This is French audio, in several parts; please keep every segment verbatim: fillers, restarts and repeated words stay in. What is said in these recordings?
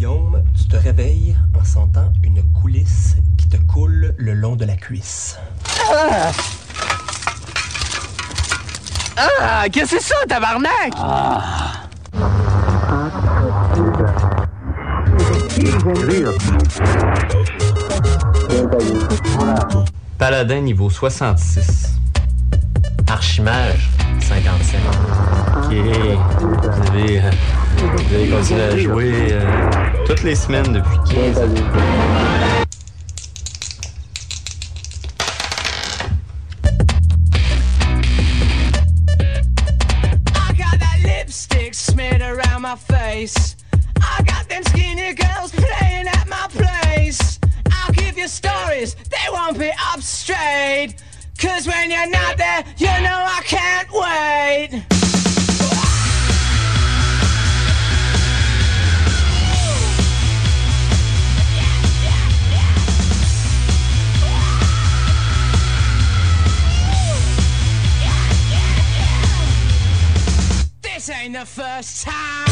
Guillaume, tu te réveilles en sentant une coulisse qui te coule le long de la cuisse. Ah! Ah! Qu'est-ce que c'est ça, tabarnak? Ah! Paladin niveau soixante-six. Archimage cinquante-cinq. Ok. Vous avez, euh, vous avez continué à jouer euh, toutes les semaines depuis quinze ans. Smeared around my face. I got them skinny girls playing at my place. I'll give you stories, they won't be up straight. Cause when you're not there, you know I can't wait. This ain't the first time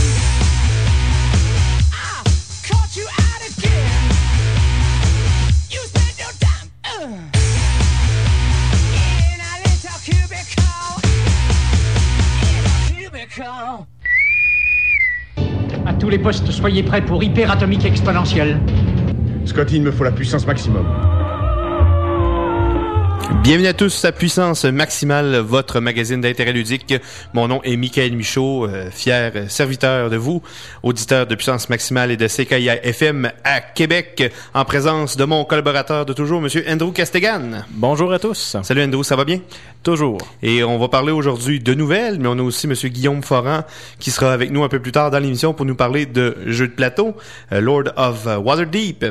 I caught you out again. You spent your time uh, in a little cubicle. In a cubicle. À tous les postes, soyez prêts pour hyperatomique exponentielle. Scotty, il me faut la puissance maximum. Bienvenue à tous à Puissance Maximale, votre magazine d'intérêt ludique. Mon nom est Michael Michaud, euh, fier serviteur de vous, auditeur de Puissance Maximale et de C K I A F M à Québec, en présence de mon collaborateur de toujours, Monsieur Andrew Castegan. Bonjour à tous. Salut Andrew, ça va bien? Toujours. Et on va parler aujourd'hui de nouvelles, mais on a aussi Monsieur Guillaume Foran qui sera avec nous un peu plus tard dans l'émission pour nous parler de jeux de plateau, euh, Lord of Waterdeep.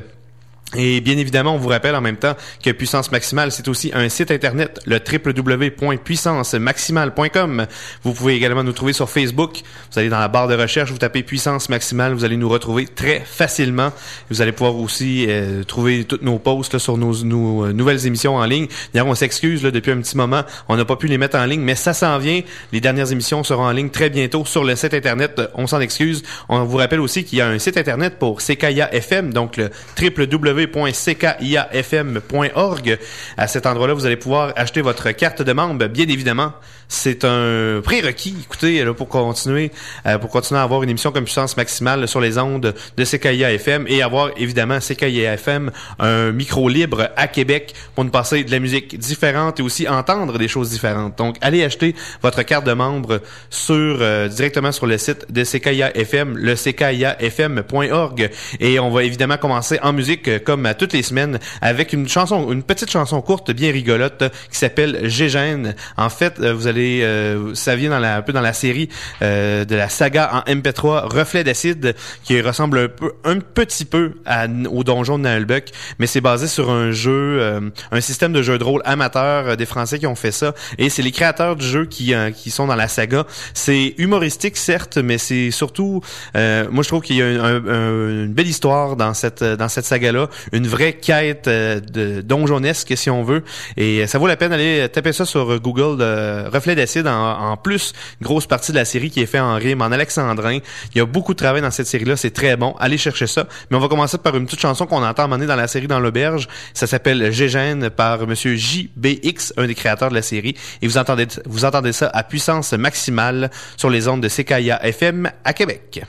Et bien évidemment, on vous rappelle en même temps que Puissance Maximale, c'est aussi un site internet, le w w w point puissance maximale point com. Vous pouvez également nous trouver sur Facebook. Vous allez dans la barre de recherche, vous tapez Puissance Maximale, vous allez nous retrouver très facilement. Vous allez pouvoir aussi euh, trouver tous nos posts là, sur nos, nos euh, nouvelles émissions en ligne. D'ailleurs, on s'excuse là, depuis un petit moment, on n'a pas pu les mettre en ligne, mais ça s'en vient. Les dernières émissions seront en ligne très bientôt sur le site internet. On s'en excuse. On vous rappelle aussi qu'il y a un site internet pour C K I A F M, donc le w w w point c k i a f m point org. À cet endroit-là, vous allez pouvoir acheter votre carte de membre. Bien évidemment, c'est un prérequis, écoutez, là, pour continuer, euh, pour continuer à avoir une émission comme Puissance Maximale sur les ondes de C K I A F M et avoir évidemment C K I A F M un micro libre à Québec pour nous passer de la musique différente et aussi entendre des choses différentes. Donc, allez acheter votre carte de membre sur euh, directement sur le site de C K I A F M, le c k i a f m point org. Et on va évidemment commencer en musique euh, comme à toutes les semaines avec une chanson, une petite chanson courte bien rigolote qui s'appelle Gégène. En fait, euh, vous allez Euh, ça vient dans la, un peu dans la série euh, de la saga en M P trois Reflet d'acide qui ressemble un peu, un petit peu à, au donjon de Naheulbeuk, mais c'est basé sur un jeu, euh, un système de jeu de rôle amateur euh, des Français qui ont fait ça, et c'est les créateurs du jeu qui euh, qui sont dans la saga. C'est humoristique certes, mais c'est surtout, euh, moi je trouve qu'il y a un, un, un, une belle histoire dans cette dans cette saga-là, une vraie quête euh, de donjonesque si on veut, et ça vaut la peine d'aller taper ça sur Google, de Reflet d'acide. En, en plus, grosse partie de la série qui est faite en rime, en alexandrin. Il y a beaucoup de travail dans cette série-là, c'est très bon. Allez chercher ça. Mais on va commencer par une petite chanson qu'on entend mener dans la série Dans l'auberge. Ça s'appelle Gégène par Monsieur J B X, un des créateurs de la série. Et vous entendez, vous entendez ça à Puissance Maximale sur les ondes de C K I A F M à Québec.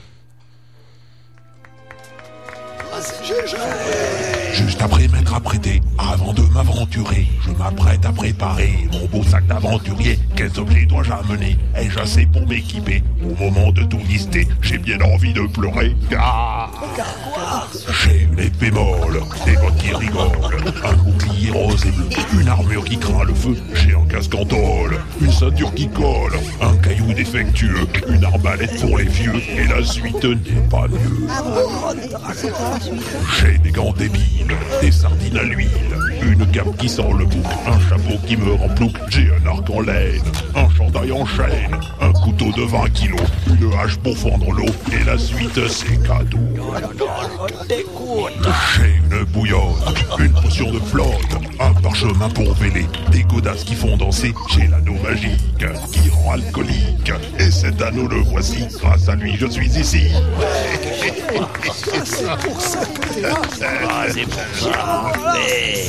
Juste après m'être apprêté, avant de m'aventurer, je m'apprête à préparer mon beau sac d'aventurier. Quels objets dois-je amener? Ai-je assez pour m'équiper? Au moment de tout lister, j'ai bien envie de pleurer. Ah, j'ai une épée molle, des bottes qui rigolent, un bouclier rose et bleu, une armure qui craint le feu, j'ai un casque en tôle, une ceinture qui colle, un caillou défectueux, une arbalète pour les vieux, et la suite n'est pas mieux. J'ai des gants débiles, des sardines à l'huile, une cape qui sent le bouc, un chapeau qui me rend plouc, j'ai un arc en laine, un chandail en chaîne, un couteau de vingt kilos, une hache pour fendre l'eau, et la suite c'est cadeau. J'ai une bouillotte, une potion de flotte, un parchemin pour véler, des godasses qui font danser, j'ai l'anneau magique qui rend alcoolique, et cet anneau le voici, grâce à lui je suis ici. pour ça. Ah, c'est pour ça. Mais...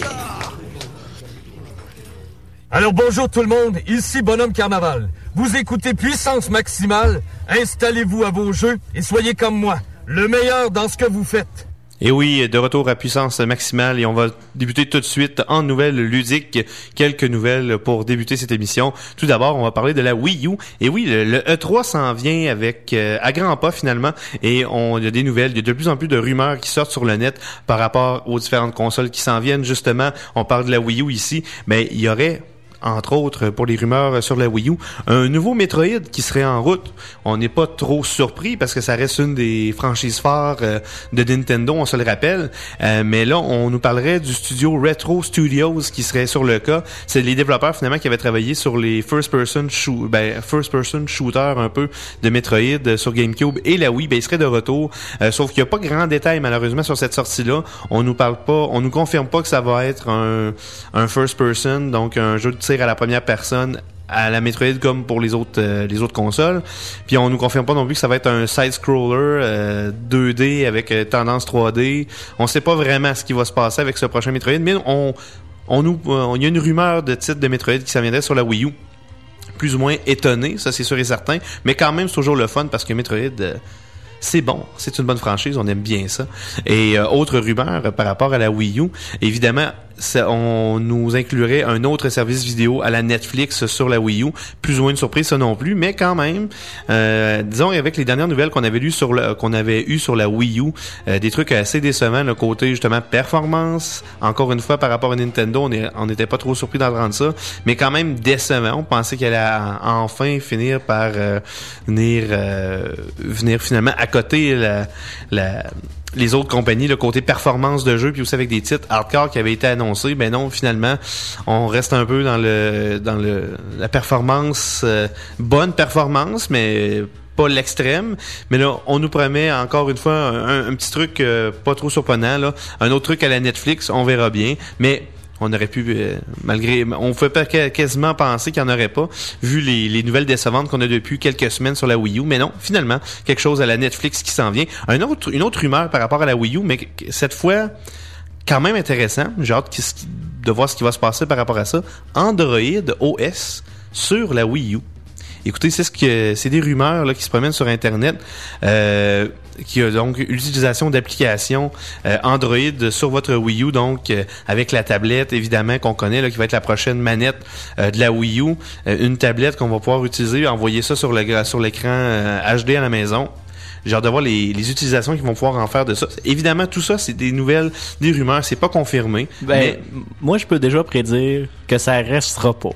Alors bonjour tout le monde, ici Bonhomme Carnaval. Vous écoutez Puissance Maximale, installez-vous à vos jeux et soyez comme moi, le meilleur dans ce que vous faites. Et oui, de retour à Puissance Maximale et on va débuter tout de suite en nouvelles ludiques. Quelques nouvelles pour débuter cette émission. Tout d'abord, on va parler de la Wii U. Et oui, le, le E trois s'en vient avec euh, à grands pas finalement et on il y a des nouvelles. Il y a de plus en plus de rumeurs qui sortent sur le net par rapport aux différentes consoles qui s'en viennent. Justement, on parle de la Wii U ici, mais il y aurait... entre autres, pour les rumeurs sur la Wii U, un nouveau Metroid qui serait en route. On n'est pas trop surpris parce que ça reste une des franchises phares euh, de Nintendo, on se le rappelle. Euh, mais là, on nous parlerait du studio Retro Studios qui serait sur le cas. C'est les développeurs finalement qui avaient travaillé sur les first-person shoot, ben, first-person shooters un peu de Metroid sur GameCube et la Wii. Ben, ils seraient de retour. Euh, sauf qu'il n'y a pas grand détail malheureusement sur cette sortie-là. On nous parle pas, on nous confirme pas que ça va être un, un first-person, donc un jeu de tir à la première personne à la Metroid comme pour les autres euh, les autres consoles. Puis on nous confirme pas non plus que ça va être un side-scroller euh, deux D avec euh, tendance trois D. On sait pas vraiment ce qui va se passer avec ce prochain Metroid, mais on on nous il y a une rumeur de titre de Metroid qui s'en viendrait sur la Wii U. Plus ou moins étonné, ça c'est sûr et certain, mais quand même c'est toujours le fun parce que Metroid euh, c'est bon, c'est une bonne franchise, on aime bien ça. Et euh, autre rumeur euh, par rapport à la Wii U, évidemment, ça, on nous inclurait un autre service vidéo à la Netflix sur la Wii U. Plus ou moins une surprise, ça non plus, mais quand même, euh, disons avec les dernières nouvelles qu'on avait lues sur le, qu'on avait eues sur la Wii U, euh, des trucs assez décevants, le côté justement performance. Encore une fois, par rapport à Nintendo, on est, on n'était pas trop surpris d'entendre ça, mais quand même décevant. On pensait qu'elle allait enfin finir par euh, venir, euh, venir finalement à côté la, la les autres compagnies, le côté performance de jeu, puis aussi avec des titres hardcore qui avaient été annoncés. Ben non, finalement, on reste un peu dans le dans le la performance, euh, bonne performance, mais pas l'extrême. Mais là, on nous promet encore une fois un, un petit truc euh, pas trop surprenant, là, un autre truc à la Netflix, on verra bien. Mais on aurait pu, euh, malgré, on pouvait pas quasiment penser qu'il n'y en aurait pas, vu les, les nouvelles décevantes qu'on a depuis quelques semaines sur la Wii U. Mais non, finalement, quelque chose à la Netflix qui s'en vient. Un autre, une autre rumeur par rapport à la Wii U, mais cette fois, quand même intéressant. J'ai hâte de voir ce qui va se passer par rapport à ça. Android O S sur la Wii U. Écoutez, c'est ce que c'est des rumeurs là, qui se promènent sur Internet, euh, qui a donc l'utilisation d'applications euh, Android sur votre Wii U, donc euh, avec la tablette évidemment qu'on connaît, là, qui va être la prochaine manette euh, de la Wii U, euh, une tablette qu'on va pouvoir utiliser, envoyer ça sur le sur l'écran euh, H D à la maison. J'ai hâte de voir les, les utilisations qu'ils vont pouvoir en faire de ça. Évidemment, tout ça, c'est des nouvelles, des rumeurs, c'est pas confirmé. Ben, mais... moi, je peux déjà prédire que ça restera pas.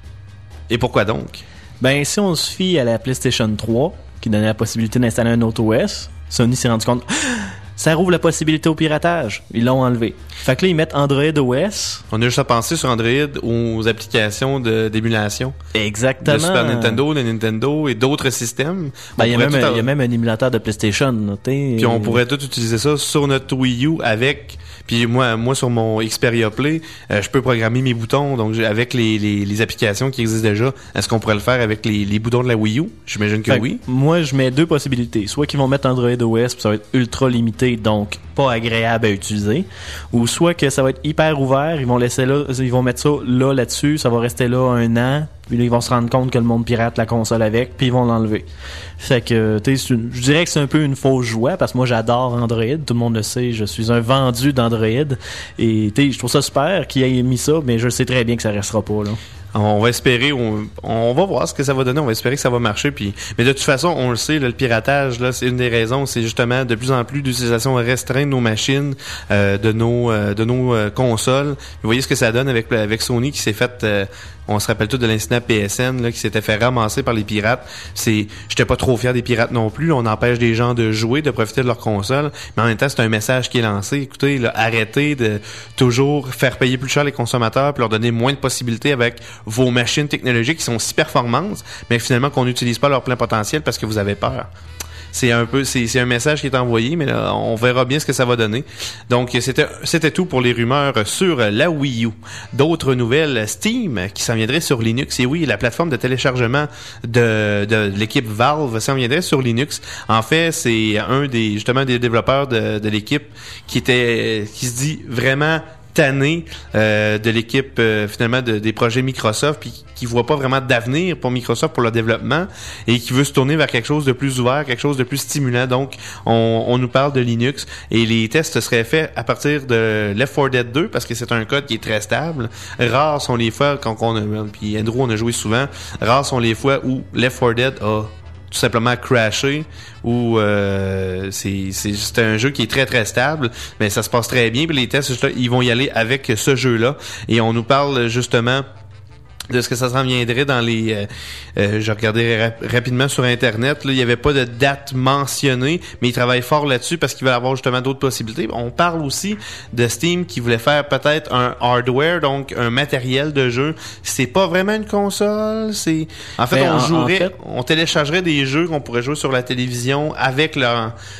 Et pourquoi donc? Ben, si on se fie à la PlayStation trois, qui donnait la possibilité d'installer un autre O S, Sony s'est rendu compte, ça rouvre la possibilité au piratage. Ils l'ont enlevé. Fait que là, ils mettent Android O S. On a juste à penser sur Android aux applications de, d'émulation. Exactement. De Super Nintendo, de Nintendo et d'autres systèmes. Ben, il y a même, il y a même un émulateur de PlayStation. T'sais. Puis on pourrait tout utiliser ça sur notre Wii U avec... Puis moi, moi sur mon Xperia Play, euh, je peux programmer mes boutons. Donc avec les, les, les applications qui existent déjà, est-ce qu'on pourrait le faire avec les, les boutons de la Wii U? J'imagine que fait oui. Que moi, je mets deux possibilités. Soit qu'ils vont mettre Android O S, puis ça va être ultra limité, donc pas agréable à utiliser. Ou soit que ça va être hyper ouvert, ils vont laisser là, ils vont mettre ça là, là-dessus, ça va rester là un an. Puis là, ils vont se rendre compte que le monde pirate la console avec, puis ils vont l'enlever. Fait que, tu sais, je dirais que c'est un peu une fausse joie, parce que moi, j'adore Android. Tout le monde le sait, je suis un vendu d'Android. Et, tu sais, je trouve ça super qu'ils aient mis ça, mais je sais très bien que ça restera pas, là. On va espérer, on, on va voir ce que ça va donner, on va espérer que ça va marcher. Puis, mais de toute façon, on le sait, là, le piratage, là, c'est une des raisons, c'est justement de plus en plus d'utilisation restreinte de nos machines, euh, de nos euh, de nos euh, consoles. Vous voyez ce que ça donne avec avec Sony qui s'est fait, euh, on se rappelle tout de l'incident P S N là, qui s'était fait ramasser par les pirates. C'est, j'étais pas trop fier des pirates non plus. On empêche des gens de jouer, de profiter de leur console, mais en même temps, c'est un message qui est lancé. Écoutez, là, arrêtez de toujours faire payer plus cher les consommateurs, puis leur donner moins de possibilités avec vos machines technologiques qui sont si performantes, mais finalement qu'on n'utilise pas leur plein potentiel parce que vous avez peur. c'est un peu, c'est, c'est un message qui est envoyé, mais là, on verra bien ce que ça va donner. Donc, c'était, c'était tout pour les rumeurs sur la Wii U. D'autres nouvelles, Steam, qui s'en viendrait sur Linux. Et oui, la plateforme de téléchargement de, de, de l'équipe Valve s'en viendrait sur Linux. En fait, c'est un des, justement, des développeurs de, de l'équipe qui était, qui se dit vraiment tanné euh, de l'équipe euh, finalement de, des projets Microsoft, puis qui voit pas vraiment d'avenir pour Microsoft pour le développement et qui veut se tourner vers quelque chose de plus ouvert, quelque chose de plus stimulant. Donc on, on nous parle de Linux et les tests seraient faits à partir de Left four Dead deux parce que c'est un code qui est très stable. Rares sont les fois quand on a, puis Andrew on a joué souvent, rares sont les fois où Left four Dead a tout simplement crashé ou euh, c'est, c'est c'est un jeu qui est très très stable, mais ça se passe très bien. Puis les tests, ils vont y aller avec ce jeu-là et on nous parle justement de ce que ça s'en viendrait dans les... Euh, euh, je regardais rap- rapidement sur Internet, là, il n'y avait pas de date mentionnée, mais ils travaillent fort là-dessus parce qu'ils veulent avoir justement d'autres possibilités. On parle aussi de Steam qui voulait faire peut-être un hardware, donc un matériel de jeu. C'est pas vraiment une console, c'est... En fait, Mais on en, jouerait... en fait... On téléchargerait des jeux qu'on pourrait jouer sur la télévision avec le,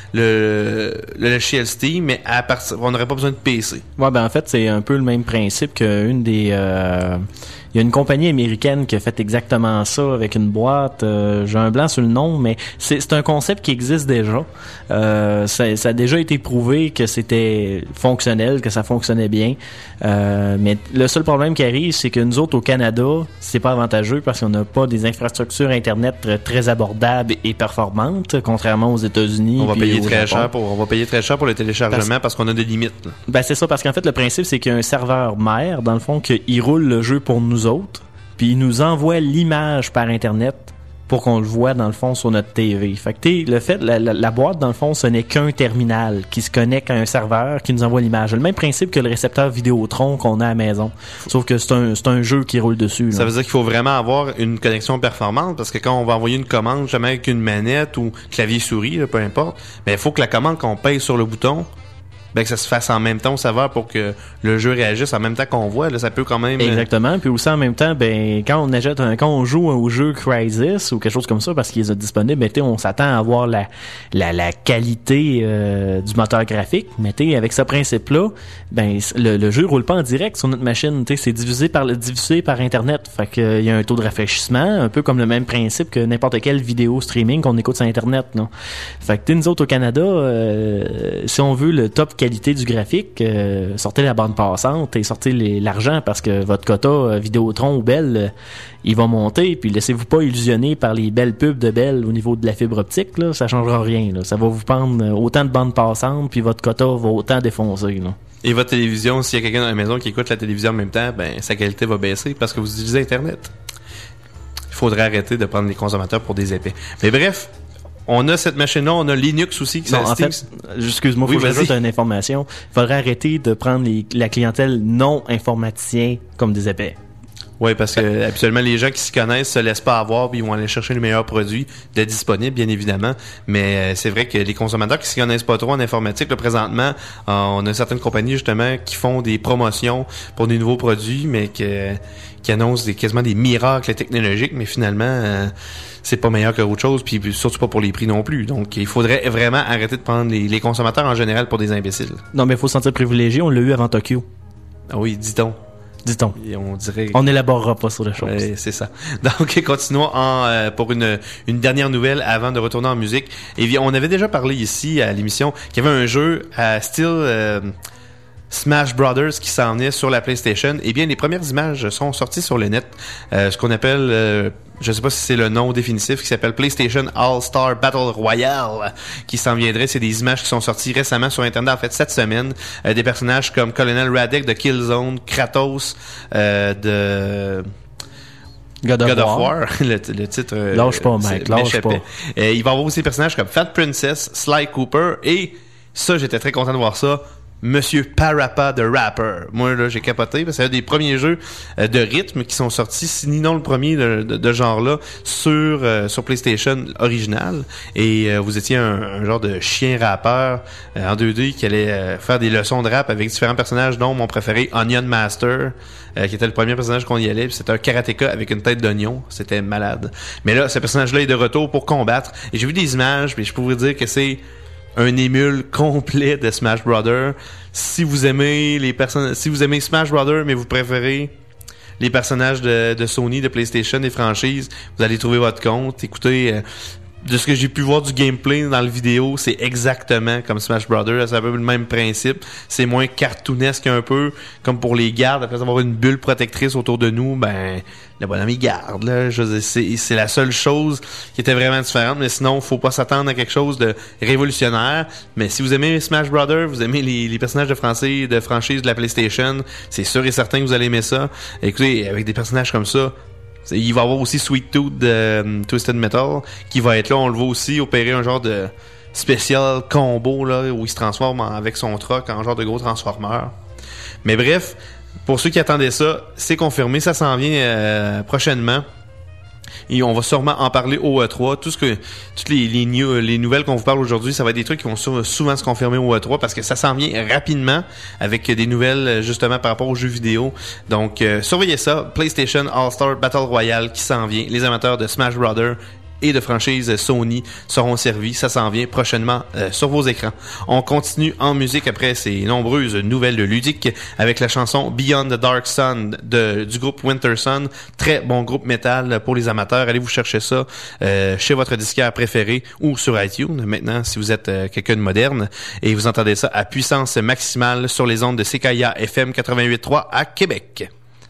le, le logiciel Steam, mais à partir, on n'aurait pas besoin de P C. Ouais, ben en fait, c'est un peu le même principe qu'une des... Euh... Il y a une compagnie américaine qui a fait exactement ça avec une boîte. Euh, j'ai un blanc sur le nom, mais c'est, c'est un concept qui existe déjà. Euh, ça, ça a déjà été prouvé que c'était fonctionnel, que ça fonctionnait bien. Euh, mais le seul problème qui arrive, c'est que nous autres au Canada, c'est pas avantageux parce qu'on n'a pas des infrastructures Internet très, très abordables et performantes, contrairement aux États-Unis. On va payer très Japon. cher pour, on va payer très cher pour le téléchargement parce, parce qu'on a des limites. Là. Ben c'est ça, parce qu'en fait le principe c'est qu'il y a un serveur mère dans le fond qui roule le jeu pour nous autres, puis il nous envoie l'image par Internet pour qu'on le voit dans le fond sur notre T V. Fait que t'sais, le fait, la, la, la boîte dans le fond, ce n'est qu'un terminal qui se connecte à un serveur qui nous envoie l'image. Le même principe que le récepteur Vidéotron qu'on a à la maison, sauf que c'est un, c'est un jeu qui roule dessus. Là. Ça veut dire qu'il faut vraiment avoir une connexion performante parce que quand on va envoyer une commande, jamais avec une manette ou clavier souris, là, peu importe, mais il faut que la commande qu'on paye sur le bouton, ben que ça se fasse en même temps au serveur pour que le jeu réagisse en même temps qu'on voit. Là, ça peut quand même... Exactement. Puis aussi en même temps, ben quand on achète un, quand on joue au jeu Crysis ou quelque chose comme ça, parce qu'il est disponible, ben, on s'attend à avoir la la, la qualité euh, du moteur graphique. Mais t'sais, avec ce principe-là, ben le, le jeu roule pas en direct sur notre machine. T'sais, c'est divisé par le diffusé par Internet. Fait que il y a un taux de rafraîchissement, un peu comme le même principe que n'importe quelle vidéo streaming qu'on écoute sur Internet. Non? Fait que nous autres au Canada, euh, si on veut le top qualité du graphique, euh, sortez la bande passante et sortez les, l'argent parce que votre quota euh, Vidéotron ou Bell, euh, il va monter, puis laissez-vous pas illusionner par les belles pubs de Bell au niveau de la fibre optique, là, ça changera rien. Là. Ça va vous prendre autant de bandes passantes, puis votre quota va autant défoncer. Là. Et votre télévision, s'il y a quelqu'un dans la maison qui écoute la télévision en même temps, ben sa qualité va baisser parce que vous utilisez Internet. Il faudrait arrêter de prendre les consommateurs pour des épais. Mais bref, on a cette machine-là, on a Linux aussi. Qui non, en fait, excuse-moi, faut oui, que j'ajoute une information. Il faudrait arrêter de prendre les, la clientèle non informaticien comme des épais. Oui, parce que habituellement, les gens qui s'y connaissent se laissent pas avoir puis ils vont aller chercher les meilleurs produits de disponibles, bien évidemment. Mais euh, c'est vrai que les consommateurs qui s'y connaissent pas trop en informatique, là, présentement, euh, on a certaines compagnies, justement, qui font des promotions pour des nouveaux produits, mais que, qui annoncent des, quasiment des miracles technologiques, mais finalement... Euh, c'est pas meilleur que autre chose, puis surtout pas pour les prix non plus. Donc, il faudrait vraiment arrêter de prendre les, les consommateurs en général pour des imbéciles. Non, mais il faut se sentir privilégié. On l'a eu avant Tokyo. Ah oui, dit-on. Dit-on. Et on dirait... On n'élaborera pas sur les choses. Ouais, c'est ça. Donc, continuons en, euh, pour une, une dernière nouvelle avant de retourner en musique. Et bien, on avait déjà parlé ici à l'émission qu'il y avait un jeu à style... Euh, Smash Brothers qui s'en venait sur la PlayStation. Eh bien, les premières images sont sorties sur le net. Euh, ce qu'on appelle, euh, je sais pas si c'est le nom définitif, qui s'appelle PlayStation All-Star Battle Royale, qui s'en viendrait. C'est des images qui sont sorties récemment sur Internet, en fait, cette semaine. Euh, des personnages comme Colonel Radek de Killzone, Kratos euh, de... God of, God of War, War. le, le titre... Euh, lâche pas, mec, lâche pas. Euh, il va y avoir aussi des personnages comme Fat Princess, Sly Cooper, et ça, j'étais très content de voir ça, Monsieur Parappa the Rapper. Moi, là, j'ai capoté, parce que c'est un des premiers jeux euh, de rythme qui sont sortis, sinon le premier de, de, de genre-là, sur euh, sur PlayStation original. Et euh, vous étiez un, un genre de chien rappeur euh, en deux D qui allait euh, faire des leçons de rap avec différents personnages, dont mon préféré, Onion Master, euh, qui était le premier personnage qu'on y allait. Puis c'était un karatéka avec une tête d'oignon. C'était malade. Mais là, ce personnage-là est de retour pour combattre. Et j'ai vu des images, puis je peux vous dire que c'est un émule complet de Smash Brothers. Si vous aimez les personnes, si vous aimez Smash Brothers, mais vous préférez les personnages de, de Sony, de PlayStation, des franchises, vous allez trouver votre compte. Écoutez, euh, de ce que j'ai pu voir du gameplay dans le vidéo, c'est exactement comme Smash Brothers. C'est un peu le même principe. C'est moins cartoonesque un peu, comme pour les gardes. Après avoir une bulle protectrice autour de nous, ben le bonhomme il garde. Là, je veux dire, c'est, c'est la seule chose qui était vraiment différente. Mais sinon, faut pas s'attendre à quelque chose de révolutionnaire. Mais si vous aimez Smash Brothers, vous aimez les, les personnages de français, de franchise de la PlayStation, c'est sûr et certain que vous allez aimer ça. Écoutez, avec des personnages comme ça. Il va y avoir aussi Sweet Tooth de um, Twisted Metal qui va être là. On le voit aussi opérer un genre de spécial combo là, où il se transforme en, avec son truck en genre de gros transformeur. Mais bref, pour ceux qui attendaient ça, c'est confirmé. Ça s'en vient euh, prochainement. Et on va sûrement en parler au E trois. Tout ce que, toutes les, les, new, les nouvelles qu'on vous parle aujourd'hui, ça va être des trucs qui vont sou- souvent se confirmer au E trois parce que ça s'en vient rapidement avec des nouvelles justement par rapport aux jeux vidéo. Donc, euh, surveillez ça. PlayStation All-Star Battle Royale qui s'en vient. Les amateurs de Smash Brothers et de franchise Sony seront servis. Ça s'en vient prochainement euh, sur vos écrans. On continue en musique après ces nombreuses nouvelles ludiques avec la chanson Beyond the Dark Sun de, du groupe Winter Sun. Très bon groupe métal pour les amateurs. Allez vous chercher ça euh, chez votre disquaire préféré ou sur iTunes. Maintenant, si vous êtes euh, quelqu'un de moderne et vous entendez ça à puissance maximale sur les ondes de C K I A F M quatre-vingt-huit virgule trois à Québec.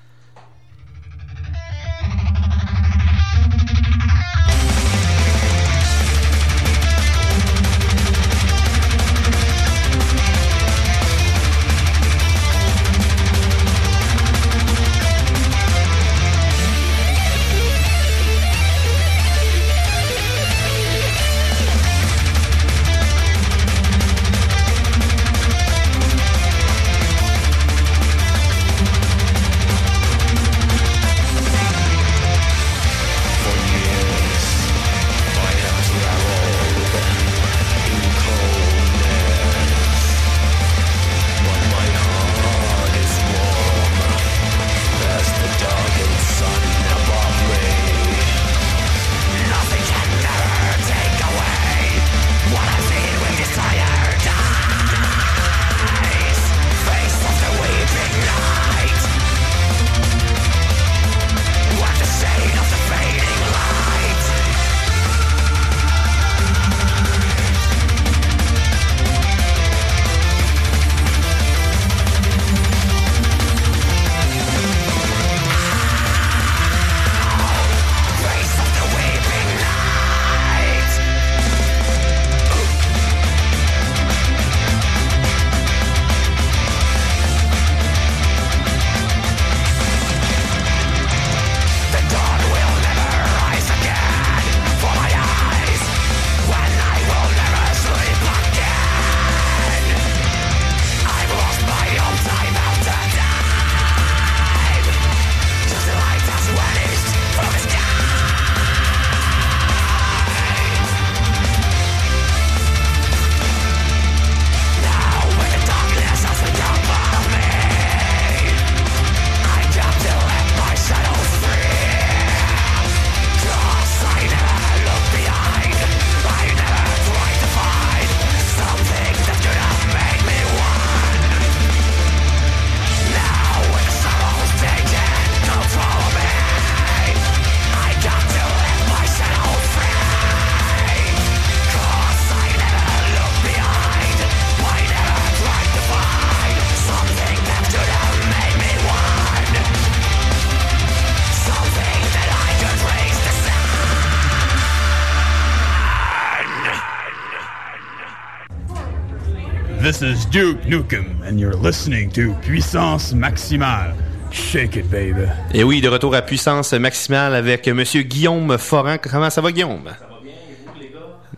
This is Duke Nukem, and you're listening to Puissance Maximale. Shake it, baby. Et oui, de retour à Puissance Maximale avec Monsieur Guillaume Foran. Comment ça va, Guillaume? Ça va bien, et vous, les gars?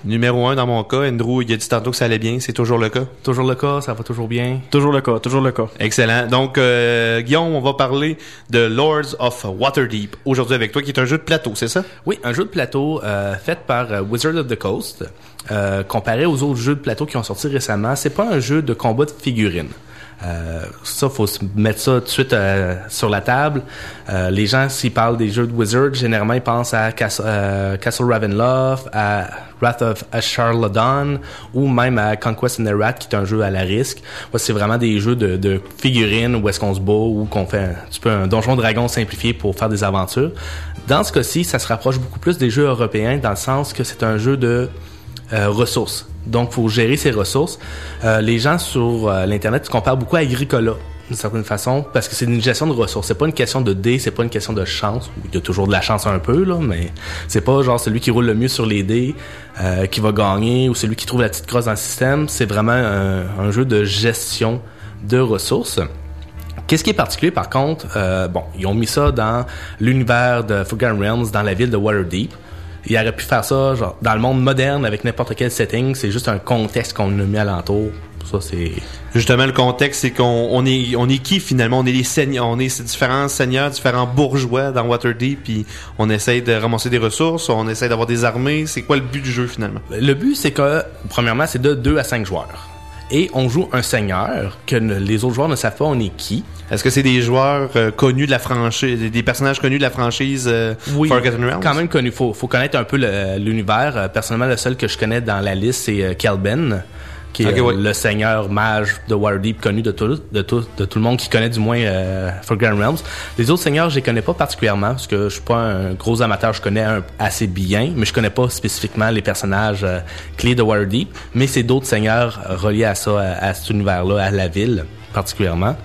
Numéro un dans mon cas. Andrew, il a dit tantôt que ça allait bien. C'est toujours le cas? Toujours le cas, ça va toujours bien. Toujours le cas, toujours le cas. Excellent. Donc, euh, Guillaume, on va parler de Lords of Waterdeep aujourd'hui avec toi, qui est un jeu de plateau, c'est ça? Oui, un jeu de plateau euh, fait par euh, Wizards of the Coast. Euh, comparé aux autres jeux de plateau qui ont sorti récemment, c'est pas un jeu de combat de figurines. Euh, ça, faut se mettre ça tout de suite euh, sur la table. Euh, les gens, s'ils parlent des jeux de Wizard, généralement, ils pensent à Castle, euh, Castle Ravenloft, à Wrath of Ashar-Lordan, ou même à Conquest in the Rat, qui est un jeu à la risque. Ouais, c'est vraiment des jeux de, de figurines où est-ce qu'on se bat, ou qu'on fait un, tu peux un donjon dragon simplifié pour faire des aventures. Dans ce cas-ci, ça se rapproche beaucoup plus des jeux européens, dans le sens que c'est un jeu de euh, ressources. Donc, faut gérer ses ressources. Euh, les gens sur euh, l'Internet comparent beaucoup à Agricola, d'une certaine façon, parce que c'est une gestion de ressources. C'est pas une question de dés, c'est pas une question de chance. Il y a toujours de la chance un peu, là, mais c'est pas genre celui qui roule le mieux sur les dés euh, qui va gagner, ou celui qui trouve la petite crosse dans le système. C'est vraiment un, un jeu de gestion de ressources. Qu'est-ce qui est particulier, par contre, euh, bon, ils ont mis ça dans l'univers de Forgotten Realms, dans la ville de Waterdeep. Il aurait pu faire ça genre dans le monde moderne avec n'importe quel setting. C'est juste un contexte qu'on a mis alentour. Ça, c'est... Justement, le contexte, c'est qu'on on est, on est qui, finalement? On est les seigneurs, on est ces différents seigneurs, différents bourgeois dans Waterdeep, puis on essaye de ramasser des ressources, on essaye d'avoir des armées. C'est quoi le but du jeu, finalement? Le but, c'est que, premièrement, c'est de deux à cinq joueurs. Et on joue un seigneur que les autres joueurs ne savent pas on est qui. Est-ce que c'est des joueurs euh, connus de la franchise, des personnages connus de la franchise euh, oui, Forgotten Realms? Quand même connus. Faut, faut connaître un peu le, l'univers. Euh, personnellement, le seul que je connais dans la liste, c'est euh, Kelben, qui est okay, euh, oui. le seigneur mage de Waterdeep, connu de tout, de tout, de tout le monde qui connaît du moins euh, Forgotten Realms. Les autres seigneurs, je les connais pas particulièrement, parce que je suis pas un gros amateur. Je connais un, assez bien, mais je connais pas spécifiquement les personnages euh, clés de Waterdeep. Mais c'est d'autres seigneurs reliés à ça, à, à cet univers-là, à la ville particulièrement.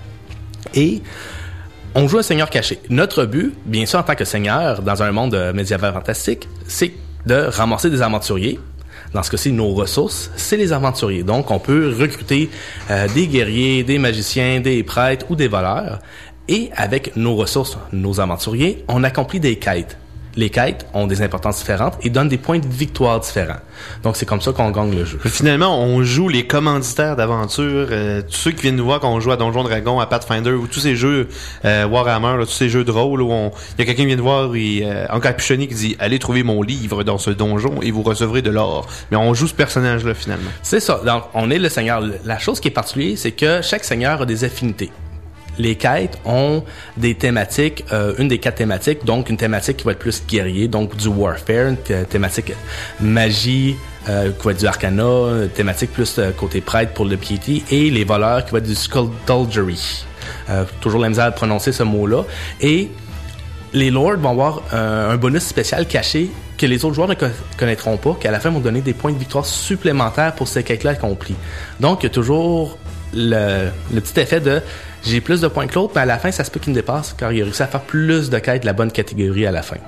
Et on joue un seigneur caché. Notre but, bien sûr, en tant que seigneur, dans un monde médiéval fantastique, c'est de ramasser des aventuriers. Dans ce cas-ci, nos ressources, c'est les aventuriers. Donc, on peut recruter euh, des guerriers, des magiciens, des prêtres ou des voleurs. Et avec nos ressources, nos aventuriers, on accomplit des quêtes. Les quêtes ont des importances différentes et donnent des points de victoire différents. Donc, c'est comme ça qu'on gagne le jeu. Finalement, on joue les commanditaires d'aventure, euh, tous ceux qui viennent nous voir quand on joue à Donjon Dragon, à Pathfinder, ou tous ces jeux euh, Warhammer, là, tous ces jeux de rôle où on, il y a quelqu'un qui vient nous voir, et euh, un capuchonné qui dit « Allez trouver mon livre dans ce donjon et vous recevrez de l'or. » Mais on joue ce personnage-là, finalement. C'est ça. Donc, on est le seigneur. La chose qui est particulière, c'est que chaque seigneur a des affinités. Les quêtes ont des thématiques, euh, une des quatre thématiques, donc une thématique qui va être plus guerrier, donc du warfare, une th- thématique magie, euh, qui va être du arcana, une thématique plus euh, côté prêtre pour le piety, et les voleurs qui va être du skullduggery. Euh, toujours la misère à prononcer ce mot-là. Et les lords vont avoir euh, un bonus spécial caché que les autres joueurs ne co- connaîtront pas, qu'à la fin vont donner des points de victoire supplémentaires pour ces quêtes-là accomplis. Donc, il y a toujours le, le petit effet de j'ai plus de points que l'autre, mais à la fin, ça se peut qu'il me dépasse, car il a réussi à faire plus de quêtes de la bonne catégorie à la fin.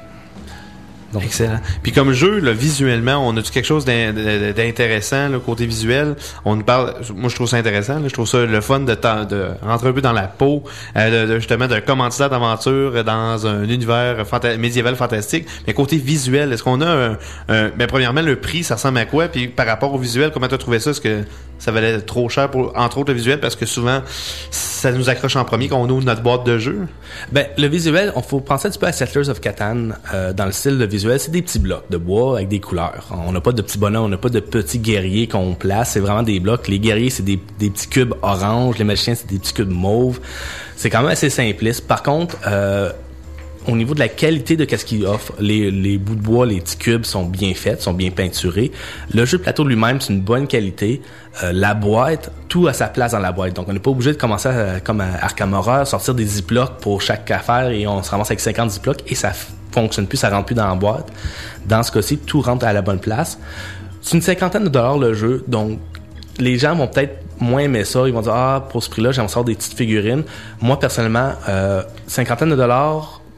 Donc, excellent. Puis comme jeu, là, visuellement, on a-tu quelque chose d'intéressant, le côté visuel? On nous parle, moi je trouve ça intéressant, là, je trouve ça le fun de, de rentrer un peu dans la peau, euh, de, de, justement d'un commanditaire d'aventure dans un univers fanta- médiéval fantastique. Mais côté visuel, est-ce qu'on a un, un ben, premièrement, le prix, ça ressemble à quoi? Puis par rapport au visuel, comment tu as trouvé ça? Est-ce que ça valait trop cher pour, entre autres, le visuel? Parce que souvent, ça nous accroche en premier quand on ouvre notre boîte de jeu. Ben, le visuel, on faut penser un petit peu à Settlers of Catan, euh, dans le style de visuel. C'est des petits blocs de bois avec des couleurs. On n'a pas de petits bonhommes, on n'a pas de petits guerriers qu'on place. C'est vraiment des blocs. Les guerriers, c'est des, des petits cubes orange. Les magiciens, c'est des petits cubes mauve. C'est quand même assez simpliste. Par contre, euh, au niveau de la qualité de qu'est-ce qu'il offre, les, les bouts de bois, les petits cubes sont bien faits, sont bien peinturés. Le jeu de plateau lui-même, c'est une bonne qualité. Euh, la boîte, tout à sa place dans la boîte. Donc, on n'est pas obligé de commencer à, comme à Arkham Horror, sortir des ziplocs pour chaque affaire et on se ramasse avec cinquante ziplocs et ça f- fonctionne plus, ça rentre plus dans la boîte. Dans ce cas-ci, tout rentre à la bonne place. C'est une cinquantaine de dollars le jeu, donc les gens vont peut-être moins aimer ça. Ils vont dire « Ah, pour ce prix-là, j'en sors des petites figurines. » Moi, personnellement, euh, cinquantaine de dollars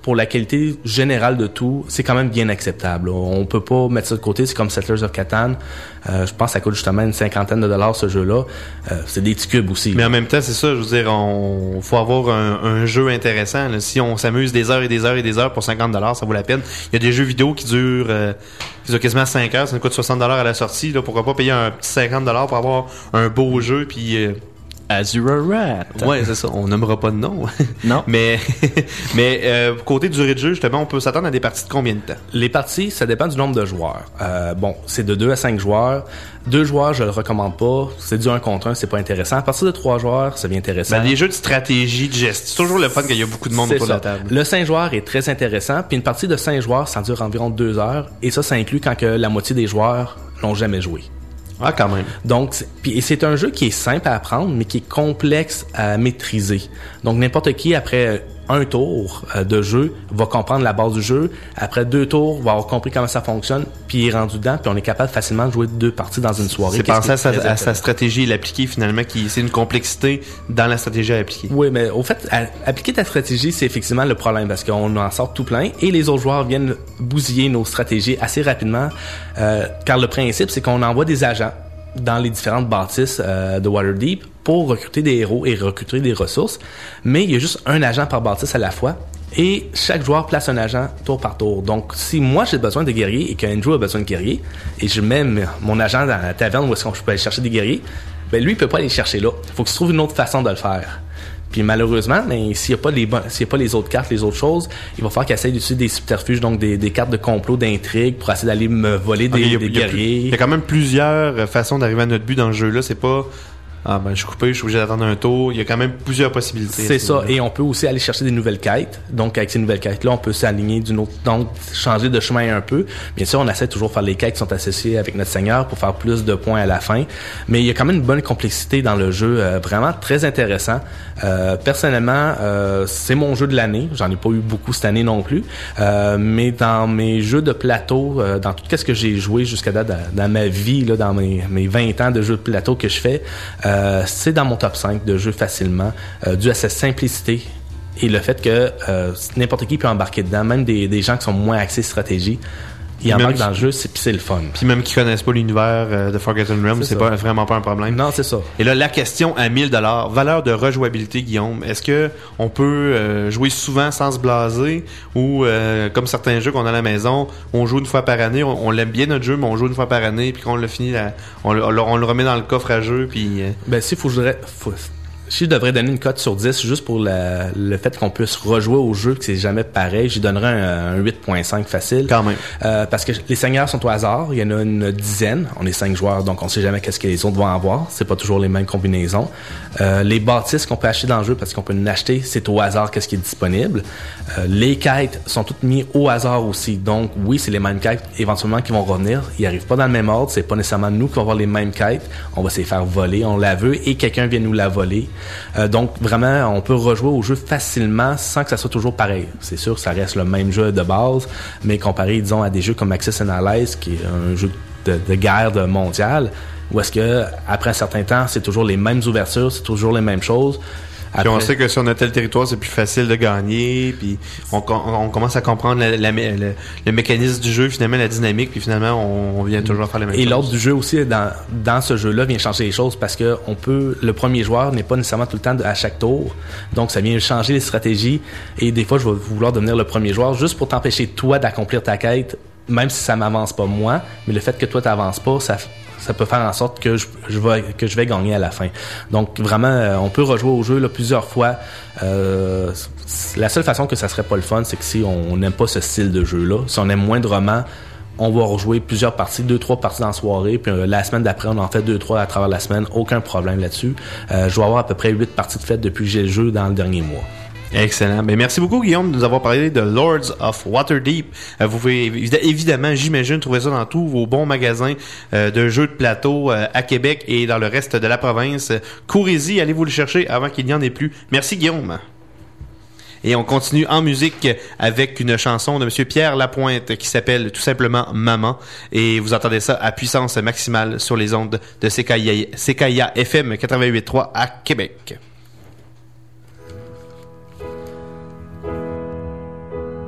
pour la qualité générale de tout, c'est quand même bien acceptable. On peut pas mettre ça de côté. C'est comme Settlers of Catan. Euh, je pense que ça coûte justement une cinquantaine de dollars ce jeu-là. Euh, c'est des petits cubes aussi. Mais en même temps, c'est ça, je veux dire, on faut avoir un, un jeu intéressant. Là. Si on s'amuse des heures et des heures et des heures pour cinquante dollars, ça vaut la peine. Il y a des jeux vidéo qui durent, euh, qui durent quasiment cinq heures, ça nous coûte soixante dollars à la sortie. Là, pourquoi pas payer un petit cinquante dollars pour avoir un beau jeu, puis... Euh, Azura Rat. Ouais, c'est ça. On nommera pas de nom. Non. mais, mais euh, côté durée de jeu, justement, on peut s'attendre à des parties de combien de temps? Les parties, ça dépend du nombre de joueurs. Euh, bon, c'est de deux à cinq joueurs. Deux joueurs, je le recommande pas. C'est du un contre un, c'est pas intéressant. À partir de trois joueurs, ça devient intéressant. Ben, les jeux de stratégie, de gestion, c'est toujours le fun qu'il y a beaucoup de monde c'est autour ça. de la table. Le cinq joueurs est très intéressant. Puis une partie de cinq joueurs, ça dure environ deux heures. Et ça, ça inclut quand que la moitié des joueurs l'ont jamais joué. Ah, quand même. Donc, c'est, puis c'est un jeu qui est simple à apprendre, mais qui est complexe à maîtriser. Donc, n'importe qui, après un tour euh, de jeu, va comprendre la base du jeu. Après deux tours, va avoir compris comment ça fonctionne, puis il est rendu dedans, puis on est capable facilement de jouer deux parties dans une soirée. C'est penser à sa, à sa stratégie et l'appliquer, finalement, qui c'est une complexité dans la stratégie à appliquer. Oui, mais au fait, à, appliquer ta stratégie, c'est effectivement le problème, parce qu'on en sort tout plein, et les autres joueurs viennent bousiller nos stratégies assez rapidement, euh, car le principe, c'est qu'on envoie des agents dans les différentes bâtisses euh, de Waterdeep pour recruter des héros et recruter des ressources, mais il y a juste un agent par bâtisse à la fois, et chaque joueur place un agent tour par tour. Donc, si moi j'ai besoin de guerriers et qu'Andrew a besoin de guerriers, et je mets mon agent dans la taverne où est-ce qu'on peut aller chercher des guerriers, ben lui il peut pas aller chercher là. Il faut qu'il se trouve une autre façon de le faire. Puis malheureusement, ben, s'il n'y a pas les bon, s'il y a pas les autres cartes, les autres choses, il va falloir qu'il essaye d'utiliser des subterfuges, donc des, des cartes de complot, d'intrigue, pour essayer d'aller me voler des, okay, des y a, guerriers. Il y a quand même plusieurs façons d'arriver à notre but dans ce jeu-là. C'est pas... Ah ben je suis coupé, je suis obligé d'attendre un tour. Il y a quand même plusieurs possibilités. C'est ça, et on peut aussi aller chercher des nouvelles quêtes. Donc avec ces nouvelles quêtes-là, on peut s'aligner d'une autre, donc changer de chemin un peu. Bien sûr, on essaie toujours de faire les quêtes qui sont associées avec notre seigneur pour faire plus de points à la fin. Mais il y a quand même une bonne complexité dans le jeu, euh, vraiment très intéressant. Euh, personnellement, euh, c'est mon jeu de l'année. J'en ai pas eu beaucoup cette année non plus. Euh, mais dans mes jeux de plateau, euh, dans tout ce que j'ai joué jusqu'à date dans, dans ma vie, là, dans mes, mes vingt ans de jeux de plateau que je fais, euh, Euh, c'est dans mon top cinq de jeux facilement, euh, dû à sa simplicité et le fait que euh, n'importe qui peut embarquer dedans, même des, des gens qui sont moins axés stratégie. Ils embarquent dans le jeu, c'est, pis c'est le fun. Puis même qui connaissent pas l'univers euh, de Forgotten Realms, c'est, c'est pas, vraiment pas un problème. Non, c'est ça. Et là, la question à mille dollars, valeur de rejouabilité, Guillaume. Est-ce que on peut euh, jouer souvent sans se blaser ou euh, comme certains jeux qu'on a à la maison, on joue une fois par année, on, on l'aime bien notre jeu, mais on joue une fois par année, puis qu'on l'a fini, là, on, on, on le remet dans le coffre à jeu, puis... Euh... Ben si, faut que je dirais... Faut... Si je devrais donner une cote sur dix, juste pour la, le fait qu'on puisse rejouer au jeu, que c'est jamais pareil, j'y donnerais un, un huit virgule cinq facile. Quand même. Euh, parce que les seigneurs sont au hasard. Il y en a une dizaine. On est cinq joueurs, donc on sait jamais qu'est-ce que les autres vont avoir. C'est pas toujours les mêmes combinaisons. Euh, les bâtisses qu'on peut acheter dans le jeu, parce qu'on peut en acheter, c'est au hasard qu'est-ce qui est disponible. Euh, les quêtes sont toutes mises au hasard aussi. Donc oui, c'est les mêmes quêtes éventuellement qui vont revenir. Ils arrivent pas dans le même ordre. C'est pas nécessairement nous qui vont avoir les mêmes quêtes. On va se les faire voler. On la veut et quelqu'un vient nous la voler. Euh, donc vraiment, on peut rejouer au jeu facilement sans que ça soit toujours pareil. C'est sûr que ça reste le même jeu de base, mais comparé, disons, à des jeux comme Axis and Allies, qui est un jeu de, de guerre de mondiale, où est-ce que après un certain temps, c'est toujours les mêmes ouvertures, c'est toujours les mêmes choses. Après, puis on sait que si on a tel territoire, c'est plus facile de gagner, puis on, on, on commence à comprendre la, la, la, le, le mécanisme du jeu, finalement la dynamique, puis finalement on, on vient toujours faire les mêmes Et choses. Et l'ordre du jeu aussi, dans, dans ce jeu-là, vient changer les choses parce que on peut, le premier joueur n'est pas nécessairement tout le temps à chaque tour, donc ça vient changer les stratégies, et des fois je vais vouloir devenir le premier joueur juste pour t'empêcher toi d'accomplir ta quête, même si ça m'avance pas moi, mais le fait que toi t'avances pas, ça ça peut faire en sorte que je, je vais que je vais gagner à la fin. Donc vraiment, euh, on peut rejouer au jeu là, plusieurs fois. Euh, la seule façon que ça serait pas le fun, c'est que si on n'aime pas ce style de jeu-là, si on aime moindrement, on va rejouer plusieurs parties, deux, trois parties dans la soirée, puis euh, la semaine d'après, on en fait deux, trois à travers la semaine, aucun problème là-dessus. Euh, je vais avoir à peu près huit parties de fête depuis que j'ai le jeu dans le dernier mois. Excellent. Mais merci beaucoup, Guillaume, de nous avoir parlé de Lords of Waterdeep. Euh, vous pouvez évidemment, j'imagine, trouver ça dans tous vos bons magasins euh, de jeux de plateau euh, à Québec et dans le reste de la province. Courez-y, allez vous le chercher avant qu'il n'y en ait plus. Merci, Guillaume. Et on continue en musique avec une chanson de Monsieur Pierre Lapointe qui s'appelle tout simplement Maman. Et vous entendez ça à puissance maximale sur les ondes de C K I A, C K I A F M quatre-vingt-huit virgule trois à Québec.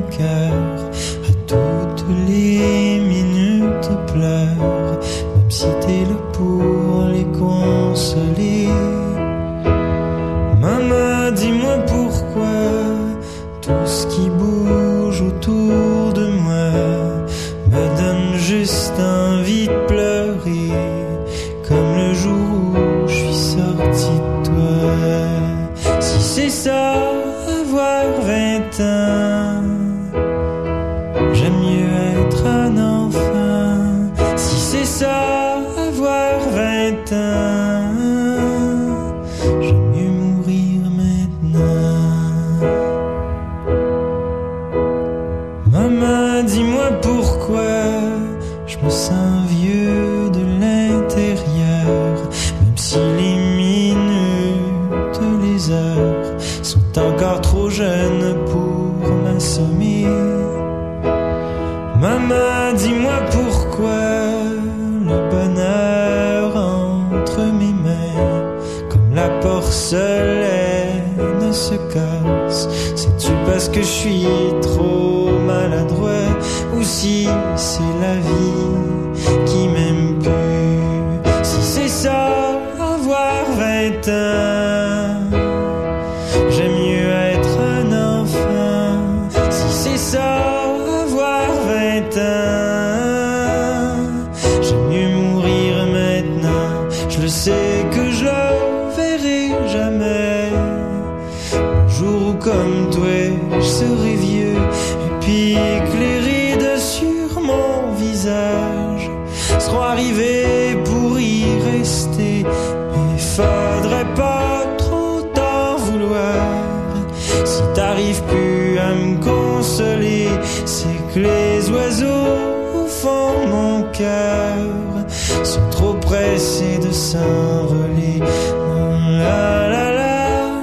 cœur à toutes les minutes pleure, même si t'es là pour les consoler. Maman, dis-moi pourquoi tout ce qui bouge autour de moi me donne juste envie de pleurer, comme le jour où je suis sorti de toi. Si c'est ça, avoir vingt ans, j'aime mieux être un enfant. Si c'est ça, avoir vingt ans, j'aime mieux mourir maintenant. Maman, dis-moi pourquoi je me sens vieux de l'intérieur, même si les minutes, les heures sont encore trop jeunes pour m'assommer. Maman, dis-moi pourquoi le bonheur entre mes mains, comme la porcelaine se casse. C'est-tu parce que je suis trop maladroit, ou si c'est la vie qui m'aime plus? Si c'est ça, avoir vingt ans, j'aime mieux être un enfant. Si c'est ça, avoir vingt ans, j'aime mieux mourir maintenant. Je le sais que je le verrai jamais, le jour où comme toi je serai vieux, et puis que les rides sur mon visage seront arrivées pour y rester. Mais faudrait pas trop t'en vouloir si t'arrives plus à me consoler. C'est que les oiseaux au fond de mon cœur sont trop pressés de s'envoler. La la la.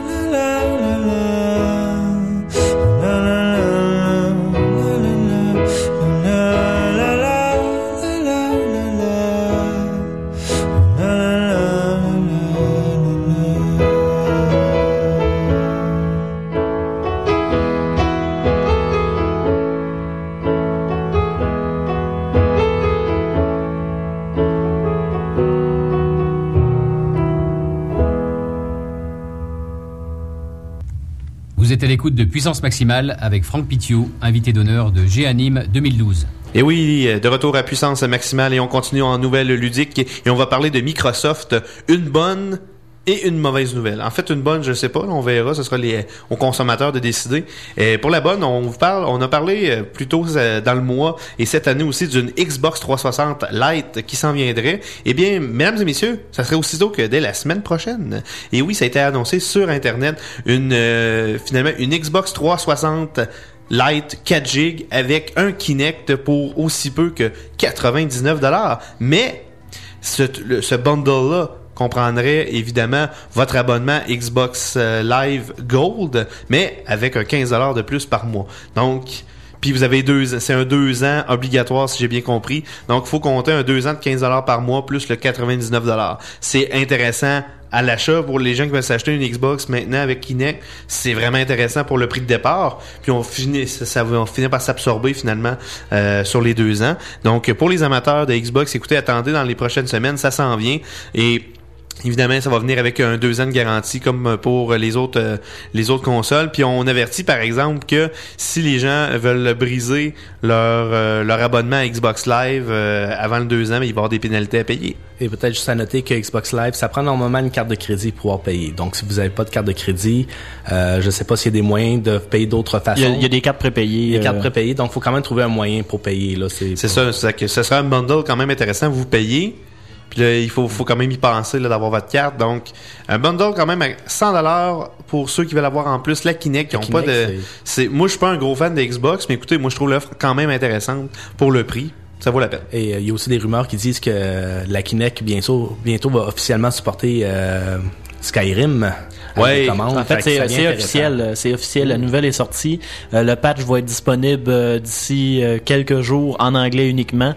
Vous êtes à l'écoute de Puissance Maximale avec Franck Pithiot, invité d'honneur de G-Anime deux mille douze. Et oui, de retour à Puissance Maximale et on continue en nouvelles ludiques et on va parler de Microsoft. Une bonne et une mauvaise nouvelle. En fait, une bonne, je sais pas, on verra, ce sera les, aux consommateurs de décider. Et pour la bonne, on vous parle, on a parlé plus tôt dans le mois et cette année aussi d'une Xbox trois cent soixante Lite qui s'en viendrait. Eh bien, mesdames et messieurs, ça serait aussitôt que dès la semaine prochaine. Et oui, ça a été annoncé sur Internet, une euh, finalement une Xbox trois cent soixante Lite quatre gigs avec un Kinect pour aussi peu que quatre-vingt-dix-neuf dollars. Mais ce, le, ce bundle-là comprendrait évidemment votre abonnement Xbox Live Gold, mais avec un quinze dollars de plus par mois. Donc, puis vous avez deux, c'est un deux ans obligatoire si j'ai bien compris. Donc, il faut compter un deux ans de quinze dollars par mois plus le quatre-vingt-dix-neuf dollars. C'est intéressant à l'achat pour les gens qui veulent s'acheter une Xbox maintenant avec Kinect. C'est vraiment intéressant pour le prix de départ. Puis on finit, ça, ça va on finit par s'absorber finalement euh, sur les deux ans. Donc, pour les amateurs de Xbox, écoutez, attendez dans les prochaines semaines, ça s'en vient. Et évidemment, ça va venir avec un deux ans de garantie comme pour les autres euh, les autres consoles. Puis on avertit par exemple que si les gens veulent briser leur euh, leur abonnement à Xbox Live euh, avant le deux ans, mais il va y avoir des pénalités à payer. Et peut-être juste à noter que Xbox Live, ça prend normalement une carte de crédit pour pouvoir payer. Donc si vous n'avez pas de carte de crédit, euh, je sais pas s'il y a des moyens de payer d'autres façons. Il y a, il y a des cartes prépayées. Des euh... cartes prépayées, donc il faut quand même trouver un moyen pour payer. Là, c'est c'est pas... ça, c'est ça que ce sera un bundle quand même intéressant. Vous payez. Puis là, il faut, faut quand même y penser là, d'avoir votre carte. Donc, un bundle quand même à cent dollars pour ceux qui veulent avoir en plus la Kinect. Qui ont Kinect, pas de. C'est... c'est... Moi, je suis pas un gros fan de Xbox, mais écoutez, moi, je trouve l'offre quand même intéressante pour le prix. Ça vaut la peine. Et il euh, y a aussi des rumeurs qui disent que euh, la Kinect bientôt, bientôt va officiellement supporter euh, Skyrim. Ouais, en fait, fait c'est, c'est officiel. C'est officiel. La nouvelle est sortie. Euh, le patch va être disponible euh, d'ici euh, quelques jours en anglais uniquement.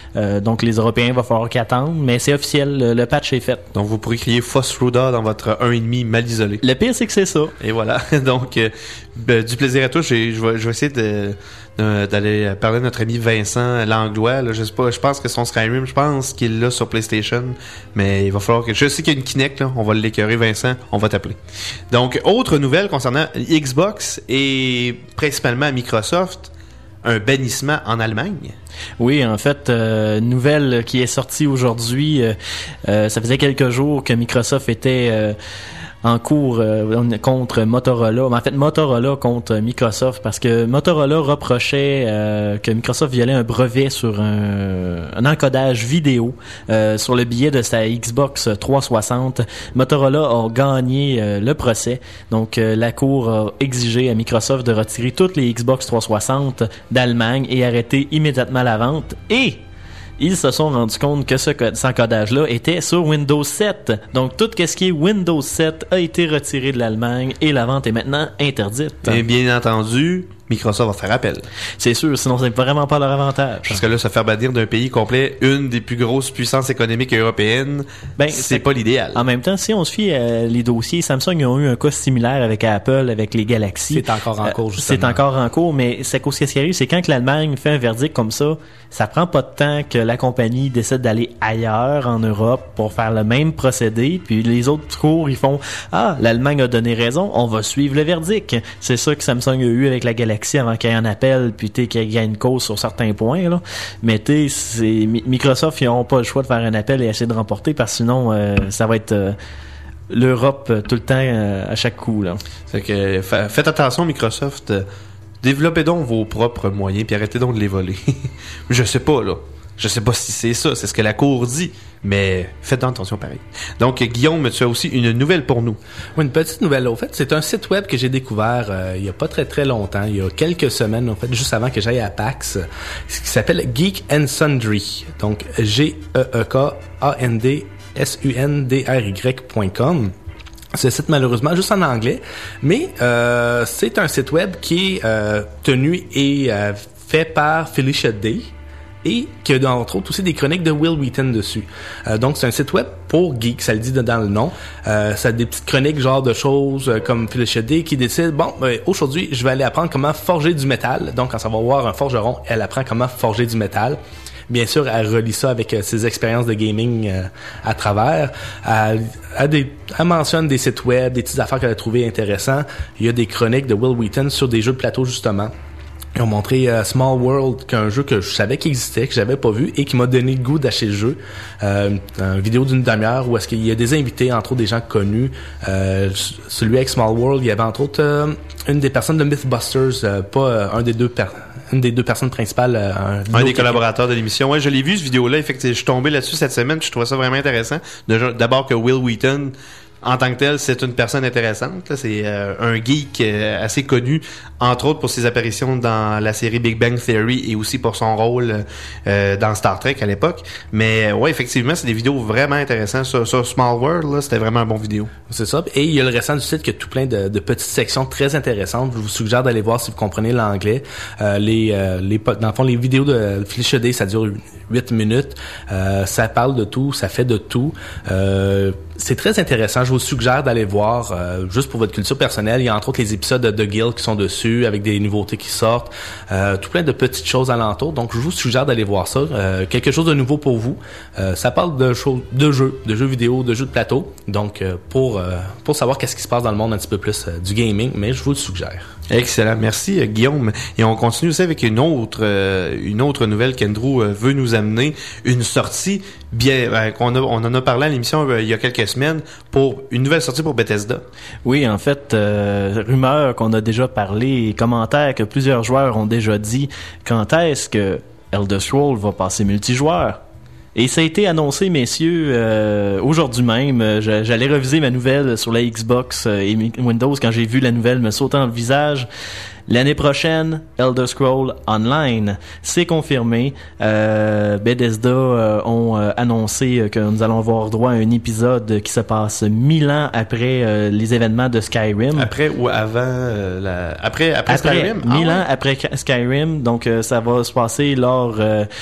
Euh, donc les Européens, il va falloir qu'ils attendent, mais c'est officiel, le, le patch est fait. Donc vous pourrez crier Fossruda dans votre un virgule cinq mal isolé. Le pire, c'est que c'est ça. Et voilà. Donc, euh, ben, du plaisir à tous. J'ai, je, vais, je vais essayer de, de, d'aller parler de notre ami Vincent Langlois. Là, je sais pas, je pense que son Skyrim, je pense qu'il l'a sur PlayStation, mais il va falloir que... Je sais qu'il y a une Kinect, là, on va l'écœurer, Vincent, on va t'appeler. Donc, autre nouvelle concernant Xbox et principalement Microsoft, un bannissement en Allemagne. Oui, en fait, euh, nouvelle qui est sortie aujourd'hui, euh, euh, ça faisait quelques jours que Microsoft était euh, en cours euh, contre Motorola. Mais en fait, Motorola contre Microsoft, parce que Motorola reprochait euh, que Microsoft violait un brevet sur un, un encodage vidéo euh, sur le billet de sa Xbox trois cent soixante. Motorola a gagné euh, le procès. Donc, euh, la Cour a exigé à Microsoft de retirer toutes les Xbox trois cent soixante d'Allemagne et arrêter immédiatement la vente. Et ils se sont rendus compte que ce code, cet encodage-là était sur Windows sept. Donc, tout ce qui est Windows sept a été retiré de l'Allemagne et la vente est maintenant interdite. Et bien entendu, Microsoft va faire appel. C'est sûr, sinon c'est vraiment pas leur avantage. Parce que là, se faire bannir d'un pays complet, une des plus grosses puissances économiques européennes, ben, c'est, c'est pas l'idéal. En même temps, si on se fie à les dossiers, Samsung ils ont eu un cas similaire avec Apple, avec les Galaxy. C'est encore en cours, justement. C'est encore en cours, mais c'est ce qui arrive, c'est quand que l'Allemagne fait un verdict comme ça, ça prend pas de temps que la compagnie décide d'aller ailleurs en Europe pour faire le même procédé, puis les autres cours, ils font « Ah, l'Allemagne a donné raison, on va suivre le verdict. » C'est ça que Samsung a eu avec la Galaxy avant qu'il y ait un appel, puis tu sais, qu'il y ait une cause sur certains points, là. Mais tu sais, Microsoft, ils n'auront pas le choix de faire un appel et essayer de remporter, parce que sinon, euh, ça va être euh, l'Europe euh, tout le temps euh, à chaque coup, là. C'est que, fa- faites attention, Microsoft. Euh, développez donc vos propres moyens, puis arrêtez donc de les voler. Je sais pas, là. Je sais pas si c'est ça, c'est ce que la Cour dit, mais faites attention pareil. Donc, Guillaume, tu as aussi une nouvelle pour nous. Oui, une petite nouvelle. Au fait, c'est un site web que j'ai découvert euh, il y a pas très très longtemps, il y a quelques semaines, en fait, juste avant que j'aille à PAX, ce qui s'appelle Geek and Sundry. Donc, G E E K A N D S U N D R Y point com. Ce site, malheureusement, juste en anglais, mais euh, c'est un site web qui est euh, tenu et euh, fait par Felicia Day, et qui a entre autres aussi des chroniques de Will Wheaton dessus. Euh, donc c'est un site web pour geeks, ça le dit dans le nom. Euh, ça a des petites chroniques genre de choses euh, comme Felicia Day qui décide, bon, ben, aujourd'hui je vais aller apprendre comment forger du métal. Donc quand ça va voir un forgeron, elle apprend comment forger du métal. Bien sûr, elle relie ça avec euh, ses expériences de gaming euh, à travers. Elle, elle, des, elle mentionne des sites web, des petites affaires qu'elle a trouvées intéressantes. Il y a des chroniques de Will Wheaton sur des jeux de plateau justement. Ils ont montré euh, Small World, qui est un jeu que je savais qu'il existait, que j'avais pas vu et qui m'a donné le goût d'acheter le jeu. Euh, une vidéo d'une demi-heure où est-ce qu'il y a des invités, entre autres des gens connus. Euh, celui avec Small World, il y avait entre autres euh, une des personnes de Mythbusters, euh, pas euh, un des deux per- une des deux personnes principales. Euh, un, un des collaborateurs de l'émission. Ouais, je l'ai vu cette vidéo-là. Effectivement, je suis tombé là-dessus cette semaine. Je trouvais ça vraiment intéressant. D'abord que Will Wheaton, en tant que tel, c'est une personne intéressante. Là. C'est euh, un geek euh, assez connu, entre autres pour ses apparitions dans la série Big Bang Theory et aussi pour son rôle euh, dans Star Trek à l'époque. Mais ouais, effectivement, c'est des vidéos vraiment intéressantes. Sur, sur Small World, là, c'était vraiment un bon vidéo. C'est ça. Et il y a le restant du site qui a tout plein de, de petites sections très intéressantes. Je vous suggère d'aller voir si vous comprenez l'anglais. Euh, les, euh, les, dans le fond, les vidéos de Felicia Day, ça dure huit minutes. Euh, ça parle de tout, ça fait de tout. Euh, c'est très intéressant. Je vous suggère d'aller voir, euh, juste pour votre culture personnelle. Il y a entre autres les épisodes de The Guild qui sont dessus, avec des nouveautés qui sortent. Euh, tout plein de petites choses alentour. Donc, je vous suggère d'aller voir ça. Euh, quelque chose de nouveau pour vous. Euh, ça parle de choses, de jeux, de jeux vidéo, de jeux de plateau. Donc, euh, pour euh, pour savoir qu'est-ce qui se passe dans le monde un petit peu plus euh, du gaming, mais je vous le suggère. Excellent, merci euh, Guillaume. Et on continue aussi avec une autre euh, une autre nouvelle qu'Andrew euh, veut nous amener, une sortie bien euh, qu'on a, on en a parlé à l'émission euh, il y a quelques semaines pour une nouvelle sortie pour Bethesda. Oui, en fait, euh, rumeur qu'on a déjà parlé et commentaires que plusieurs joueurs ont déjà dit. Quand est-ce que Elder Scrolls va passer multijoueur? Et ça a été annoncé, messieurs, euh, aujourd'hui même. Je, j'allais reviser ma nouvelle sur la Xbox et Windows quand j'ai vu la nouvelle me sauter dans le visage. L'année prochaine, Elder Scrolls Online, c'est confirmé. Euh, Bethesda euh, ont euh, annoncé que nous allons avoir droit à un épisode qui se passe mille ans après euh, les événements de Skyrim. Après ou avant euh, la... après, après après Skyrim? Mille ah, ans ouais. après Skyrim. Donc, euh, ça va se passer lors... Euh,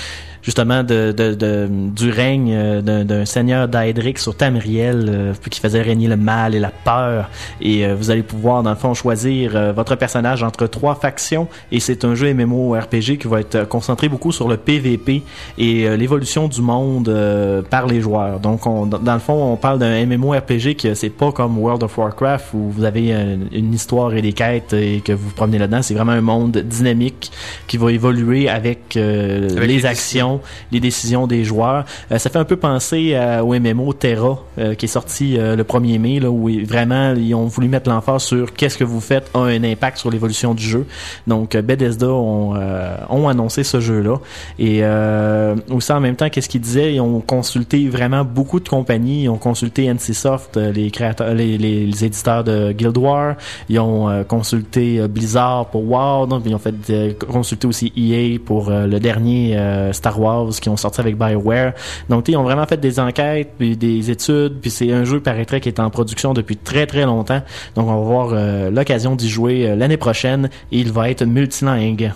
justement de, de, de du règne euh, d'un, d'un seigneur Daedric sur Tamriel euh, qui faisait régner le mal et la peur. Et euh, vous allez pouvoir dans le fond choisir euh, votre personnage entre trois factions. Et c'est un jeu MMORPG qui va être concentré beaucoup sur le P V P et euh, l'évolution du monde euh, par les joueurs. Donc on, dans le fond, on parle d'un MMORPG que c'est pas comme World of Warcraft où vous avez une, une histoire et des quêtes et que vous vous promenez là-dedans. C'est vraiment un monde dynamique qui va évoluer avec, euh, avec les, les actions, décisions. les décisions des joueurs. Euh, ça fait un peu penser à, au M M O Terra euh, qui est sorti euh, le premier mai, là, où vraiment ils ont voulu mettre l'emphase sur qu'est-ce que vous faites a un impact sur l'évolution du jeu. Donc Bethesda ont, euh, ont annoncé ce jeu-là. Et euh, aussi en même temps, qu'est-ce qu'ils disaient? Ils ont consulté vraiment beaucoup de compagnies. Ils ont consulté N C Soft, les créateurs, les, les, les éditeurs de Guild Wars. Ils ont euh, consulté euh, Blizzard pour WoW. Donc, ils ont fait euh, consulter aussi E A pour euh, le dernier euh, Star Wars qui ont sorti avec BioWare. Donc, ils ont vraiment fait des enquêtes, puis des études. Puis c'est un jeu, paraîtrait, qui est en production depuis très très longtemps. Donc, on va avoir euh, l'occasion d'y jouer euh, l'année prochaine. Et il va être multilingue.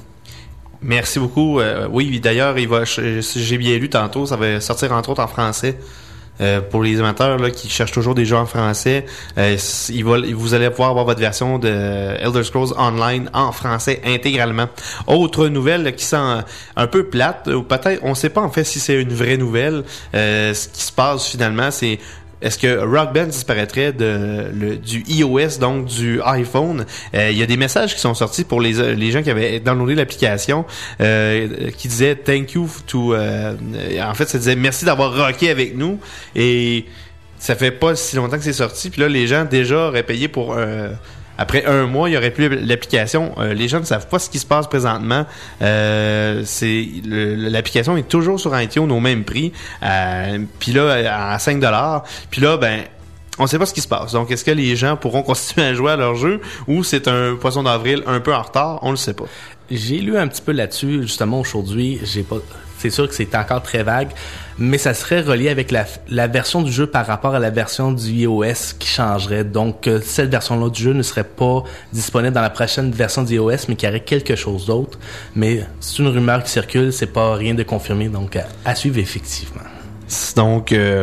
Merci beaucoup. Euh, oui, d'ailleurs, il va, si j'ai bien lu tantôt, ça va sortir entre autres en français. Euh, pour les amateurs là, qui cherchent toujours des jeux en français, euh, il va, vous allez pouvoir avoir votre version de Elder Scrolls Online en français intégralement. Autre nouvelle là, qui sent un, un peu plate, ou peut-être, on ne sait pas en fait si c'est une vraie nouvelle. Euh, ce qui se passe finalement, c'est est-ce que Rock Band disparaîtrait de, le, du iOS, donc du iPhone? Euh, il y a des messages qui sont sortis pour les, les gens qui avaient downloadé l'application euh, qui disaient « Thank you to... Euh, » en fait, ça disait « Merci d'avoir rocké avec nous ». Et ça fait pas si longtemps que c'est sorti. Puis là, les gens déjà auraient payé pour... Euh, Après un mois, il n'y aurait plus l'application. Euh, les gens ne savent pas ce qui se passe présentement. Euh, c'est le, l'application est toujours sur iTunes au même prix. Euh, Puis là, à cinq dollars. Puis là, ben, on ne sait pas ce qui se passe. Donc, est-ce que les gens pourront continuer à jouer à leur jeu ou c'est un poisson d'avril un peu en retard? On ne le sait pas. J'ai lu un petit peu là-dessus, justement, aujourd'hui. J'ai pas... C'est sûr que c'est encore très vague, mais ça serait relié avec la, la version du jeu par rapport à la version du iOS qui changerait. Donc, euh, cette version-là du jeu ne serait pas disponible dans la prochaine version du iOS, mais qu'il y aurait quelque chose d'autre. Mais c'est une rumeur qui circule, c'est pas rien de confirmé, donc à, à suivre effectivement. Donc... Euh...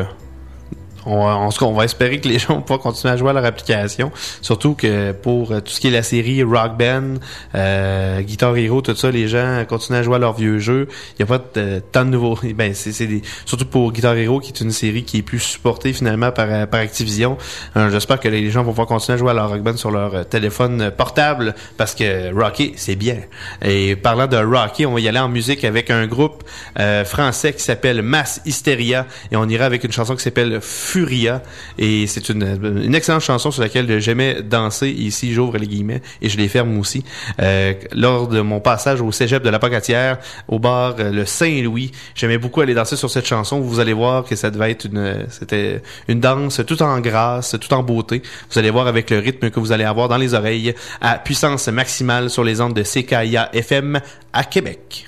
On va, on, on va espérer que les gens vont pouvoir continuer à jouer à leur application. Surtout que pour tout ce qui est la série Rock Band, euh, Guitar Hero, tout ça, les gens continuent à jouer à leurs vieux jeux. Il n'y a pas de, tant de nouveaux. Ben, c'est, c'est des, surtout pour Guitar Hero, qui est une série qui est plus supportée finalement par, par Activision. Euh, j'espère que les gens vont pouvoir continuer à jouer à leur Rock Band sur leur téléphone portable parce que rocker, c'est bien. Et parlant de rocker, on va y aller en musique avec un groupe euh, français qui s'appelle Mass Hysteria et on ira avec une chanson qui s'appelle Furia, et c'est une, une excellente chanson sur laquelle j'aimais danser, et ici j'ouvre les guillemets et je les ferme aussi, euh, lors de mon passage au cégep de la Pocatière au bar euh, le Saint-Louis. J'aimais beaucoup aller danser sur cette chanson. Vous allez voir que ça devait être une c'était une danse tout en grâce, tout en beauté. Vous allez voir avec le rythme que vous allez avoir dans les oreilles à puissance maximale sur les ondes de C K I A F M à Québec.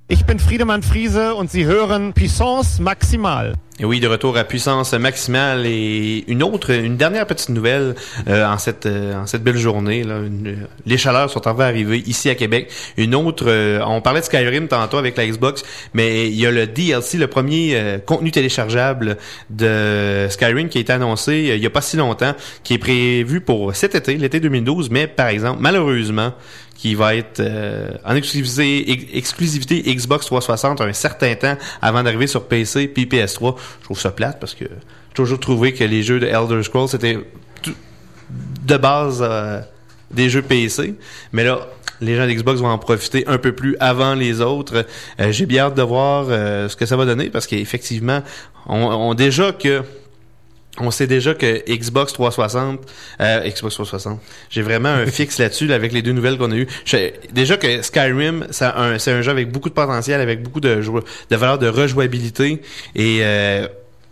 Ich bin Friedemann Friese und Sie hören Puissance Maximale. Et oui, de retour à Puissance Maximale et une autre, une dernière petite nouvelle euh, en cette euh, en cette belle journée. Là, une, les chaleurs sont en train d'arriver ici à Québec. Une autre, euh, on parlait de Skyrim tantôt avec la Xbox, mais il y a le D L C, le premier euh, contenu téléchargeable de Skyrim qui a été annoncé euh, il y a pas si longtemps, qui est prévu pour cet été, l'été deux mille douze, mais par exemple, malheureusement, qui va être euh, en exclusivité, ex- exclusivité Xbox trois cent soixante un certain temps avant d'arriver sur P C puis P S trois. Je trouve ça plate parce que j'ai toujours trouvé que les jeux de Elder Scrolls c'était tout, de base euh, des jeux P C, mais là les gens d'Xbox vont en profiter un peu plus avant les autres. Euh, j'ai bien hâte de voir euh, ce que ça va donner parce qu'effectivement on, on déjà que on sait déjà que Xbox trois cent soixante, euh, Xbox trois cent soixante, j'ai vraiment un fixe là-dessus là, avec les deux nouvelles qu'on a eues. Je, déjà que Skyrim, c'est un, c'est un jeu avec beaucoup de potentiel, avec beaucoup de, de valeur de rejouabilité et euh,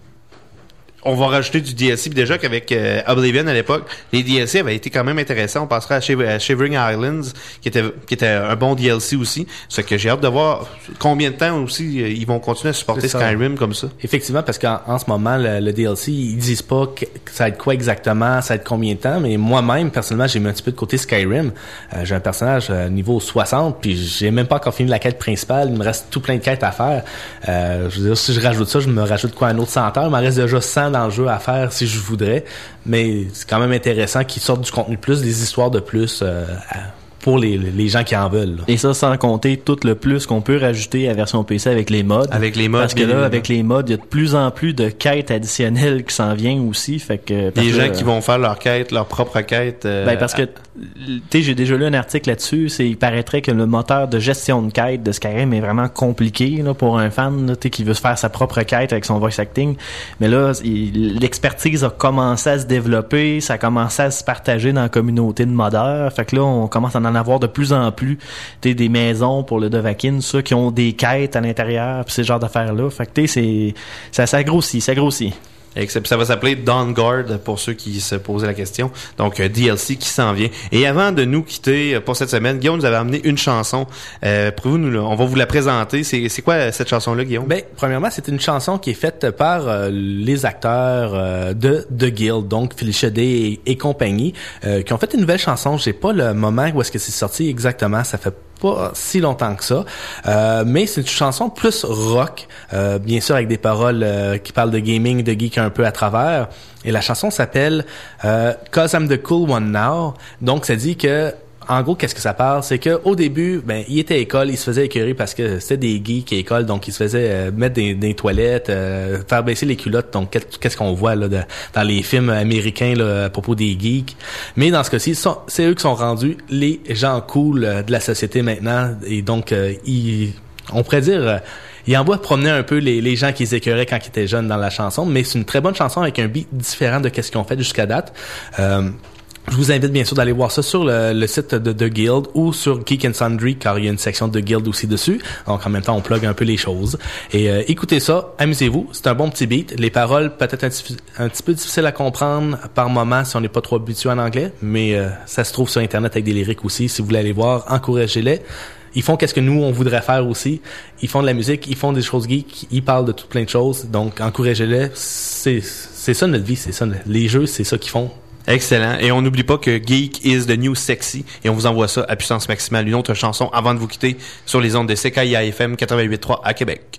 on va rajouter du D L C. Puis déjà qu'avec euh, Oblivion à l'époque, les D L C avaient été quand même intéressants. On passera à, Shiv- à Shivering Islands, qui était qui était un bon D L C aussi. C'est que j'ai hâte de voir combien de temps aussi euh, ils vont continuer à supporter Skyrim comme ça. Effectivement, parce qu'en en ce moment, le, le D L C, ils disent pas que, que ça va être quoi exactement, ça va être combien de temps, mais moi-même, personnellement, j'ai mis un petit peu de côté Skyrim. Euh, j'ai un personnage euh, niveau soixante, puis j'ai même pas encore fini la quête principale. Il me reste tout plein de quêtes à faire. Euh, je veux dire, si je rajoute ça, je me rajoute quoi, un autre cent heures. Il m'en reste déjà cent dans le jeu à faire si je voudrais, mais c'est quand même intéressant qu'ils sortent du contenu de plus, des histoires de plus euh, à, pour les, les gens qui en veulent. Là. Et ça sans compter tout le plus qu'on peut rajouter à version P C avec les mods. Avec les mods. Parce que là, évidemment. Avec les mods, il y a de plus en plus de quêtes additionnelles qui s'en viennent aussi. Fait que les gens que, qui vont faire leur quête, leur propre quête. Euh, ben parce que tu sais, j'ai déjà lu un article là-dessus. C'est il paraîtrait que le moteur de gestion de quête de Skyrim est vraiment compliqué là pour un fan là, qui veut se faire sa propre quête avec son voice acting. Mais là, il, l'expertise a commencé à se développer, ça a commencé à se partager dans la communauté de modeurs. Fait que là, on commence à en avoir de plus en plus t'sais, des maisons pour le Dovahkiin, ceux qui ont des quêtes à l'intérieur, pis ces genres d'affaires-là. Fait que t'sais, c'est ça, ça grossit, ça grossit. Et ça va s'appeler Dawnguard pour ceux qui se posaient la question. Donc euh, D L C qui s'en vient. Et avant de nous quitter pour cette semaine, Guillaume nous avait amené une chanson. Euh, pour nous, on va vous la présenter. C'est, c'est quoi cette chanson-là, Guillaume? Ben, premièrement, c'est une chanson qui est faite par euh, les acteurs euh, de The Guild, donc Felicia Day et, et compagnie, euh, qui ont fait une nouvelle chanson. J'ai pas le moment où est-ce que c'est sorti exactement. Ça fait pas si longtemps que ça, euh, mais c'est une chanson plus rock, euh, bien sûr avec des paroles euh, qui parlent de gaming, de geek un peu à travers. Et la chanson s'appelle euh, Cause I'm the Cool One Now. Donc ça dit que en gros, qu'est-ce que ça parle? C'est que au début, ben, il était à l'école, il se faisait écœurer parce que c'était des geeks à l'école, donc il se faisait euh, mettre des, des toilettes, euh, faire baisser les culottes. Donc, qu'est-ce qu'on voit là de, dans les films américains là, à propos des geeks? Mais dans ce cas-ci, sont, c'est eux qui sont rendus les gens cool euh, de la société maintenant. Et donc, euh, ils, on pourrait dire... Euh, il envoie promener un peu les, les gens qui les écœuraient quand ils étaient jeunes dans la chanson, mais c'est une très bonne chanson avec un beat différent de ce qu'ils ont fait jusqu'à date. Euh, Je vous invite bien sûr d'aller voir ça sur le, le site de The Guild ou sur Geek and Sundry, car il y a une section de Guild aussi dessus. Donc en même temps, on plug un peu les choses. Et euh, écoutez ça, amusez-vous. C'est un bon petit beat. Les paroles peut-être un, un petit peu difficiles à comprendre par moment si on n'est pas trop habitué en anglais, mais euh, ça se trouve sur Internet avec des lyriques aussi. Si vous voulez aller voir, encouragez-les. Ils font qu'est-ce que nous, on voudrait faire aussi. Ils font de la musique, ils font des choses geeks, ils parlent de tout plein de choses. Donc, encouragez-les. C'est, c'est ça notre vie, c'est ça. Les jeux, c'est ça qu'ils font. Excellent. Et on n'oublie pas que Geek is the new sexy. Et on vous envoie ça à puissance maximale. Une autre chanson avant de vous quitter sur les ondes de C K I A F M quatre-vingt-huit trois à Québec.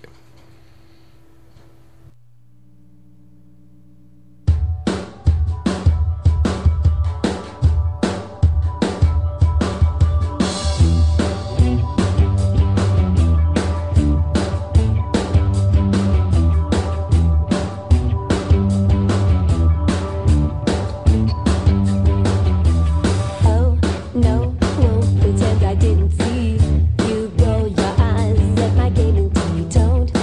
Pretend I didn't see you roll your eyes at my gaming T V. Don't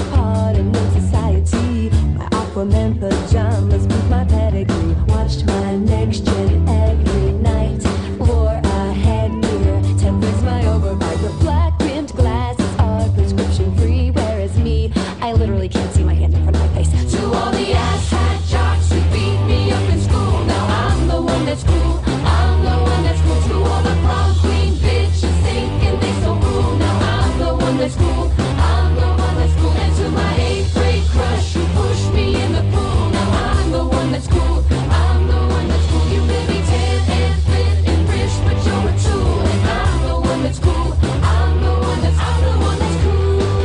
part of no society. My Aquaman pajamas with my pedigree. Watched my next gen every night. Wore a headgear, tempers my overbite. The black rimmed glasses are prescription free. Whereas me, I literally can't see my hand in front of my face. To all the asshat jocks who beat me up in school, now I'm the one that's cool. I'm the one that's cool. To all the prom queen bitches thinking they so cool, now I'm the one that's cool. I'm the one that's cool. And to my eighth grade crush who pushed me in the pool, now I'm the one that's cool. I'm the one that's cool. You may be tan and fit and rich, but you're a tool. And I'm the one that's cool. I'm the one that's I'm the one that's cool.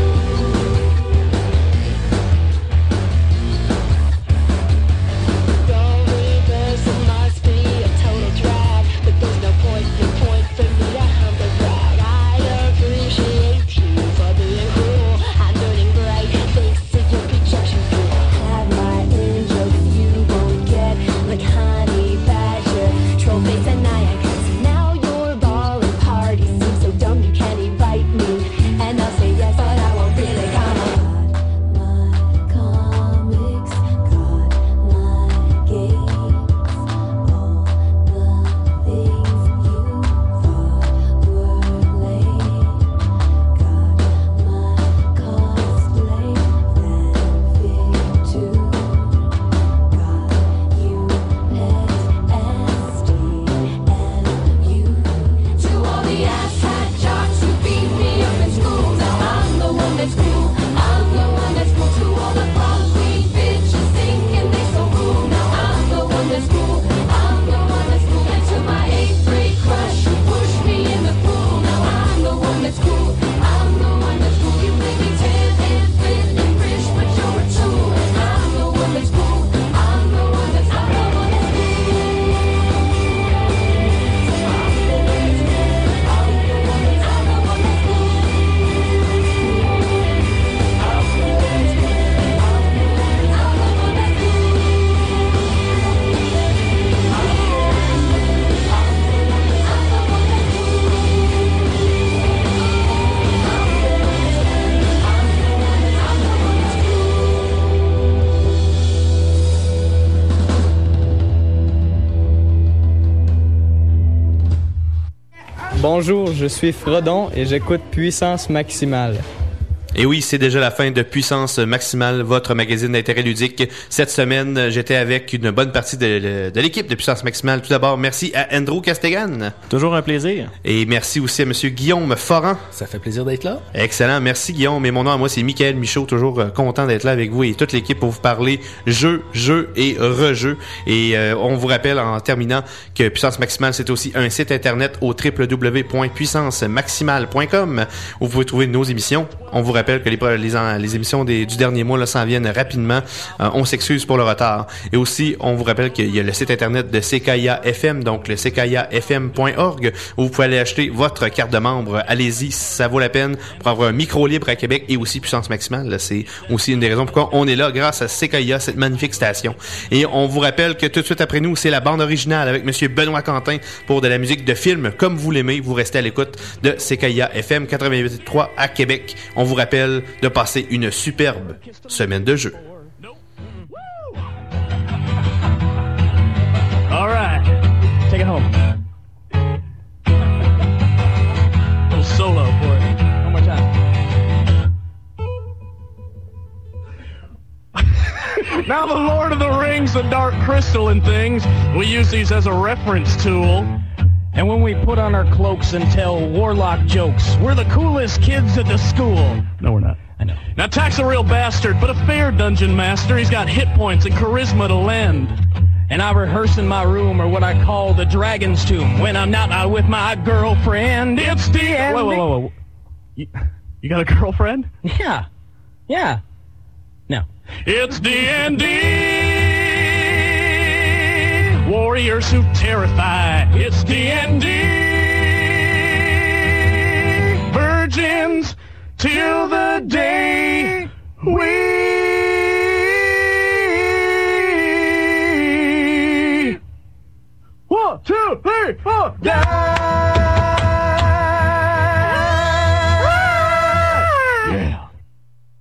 Don't reverse, it must be a total drag, but there's no point in point for me to humble brag. I appreciate you for being cool. I'm doing great thanks to your projection tool. Have my in jokes you won't get, like honey badger, troll face and nyan cats. Now your ball and party seems so dumb you can't invite me, and I'll say yes, but I won't really come on. Comics, got my games, all the things you thought were lame. Got my cosplay fanfic too. Got you next, S D and you. To all the asshat jocks who beat me up in school, now I'm the one that's cool. I'm the one that's cool. To all the prom queen bitches thinking they so cool, now I'm the one that's cool. I'm the one that's cool. And to my eighth grade crush who pushed me in the pool, now I'm the one that's cool. I'm the one that's cool. You may be tan and fit and rich, but you're a tool. And I'm the one that's cool. I'm the one that's I'm the one that's cool. Bonjour, je suis Frodon et j'écoute Puissance Maximale. Et oui, c'est déjà la fin de Puissance Maximale, votre magazine d'intérêt ludique. Cette semaine, j'étais avec une bonne partie de, de l'équipe de Puissance Maximale. Tout d'abord, merci à Andrew Castegan. Toujours un plaisir. Et merci aussi à Monsieur Guillaume Foran. Ça fait plaisir d'être là. Excellent, merci Guillaume. Et mon nom à moi, c'est Michael Michaud. Toujours euh, content d'être là avec vous et toute l'équipe pour vous parler jeux, jeux et rejeux. Et euh, on vous rappelle en terminant que Puissance Maximale, c'est aussi un site internet au w w w point puissance maximale point com où vous pouvez trouver nos émissions. On vous rappelle que les, les, les émissions des, du dernier mois là, s'en viennent rapidement. Euh, on s'excuse pour le retard. Et aussi, on vous rappelle qu'il y a le site internet de C K I A F M, donc le c k i a f m point org, où vous pouvez aller acheter votre carte de membre. Allez-y, ça vaut la peine pour avoir un micro libre à Québec et aussi Puissance Maximale. Là, c'est aussi une des raisons pourquoi on est là grâce à C K I A, cette magnifique station. Et on vous rappelle que tout de suite après nous, c'est la bande originale avec Monsieur Benoît Quentin pour de la musique de film comme vous l'aimez. Vous restez à l'écoute de C K I A F M quatre-vingt-huit virgule trois à Québec. On vous rappelle de passer une superbe semaine de jeu. All right, take it home. A little solo for it. One more time. Now the Lord of the Rings, the Dark Crystal and things, we use these as a reference tool. And when we put on our cloaks and tell warlock jokes, we're the coolest kids at the school. No, we're not. I know. Now, Tack's a real bastard, but a fair dungeon master. He's got hit points and charisma to lend. And I rehearse in my room, or what I call the dragon's tomb, when I'm not out with my girlfriend. It's the end. Whoa, whoa, whoa, whoa. You, you got a girlfriend? Yeah. Yeah. No. It's D and D. Warriors who terrify. It's D and D. Virgins till the day we... One, two, three, four, die!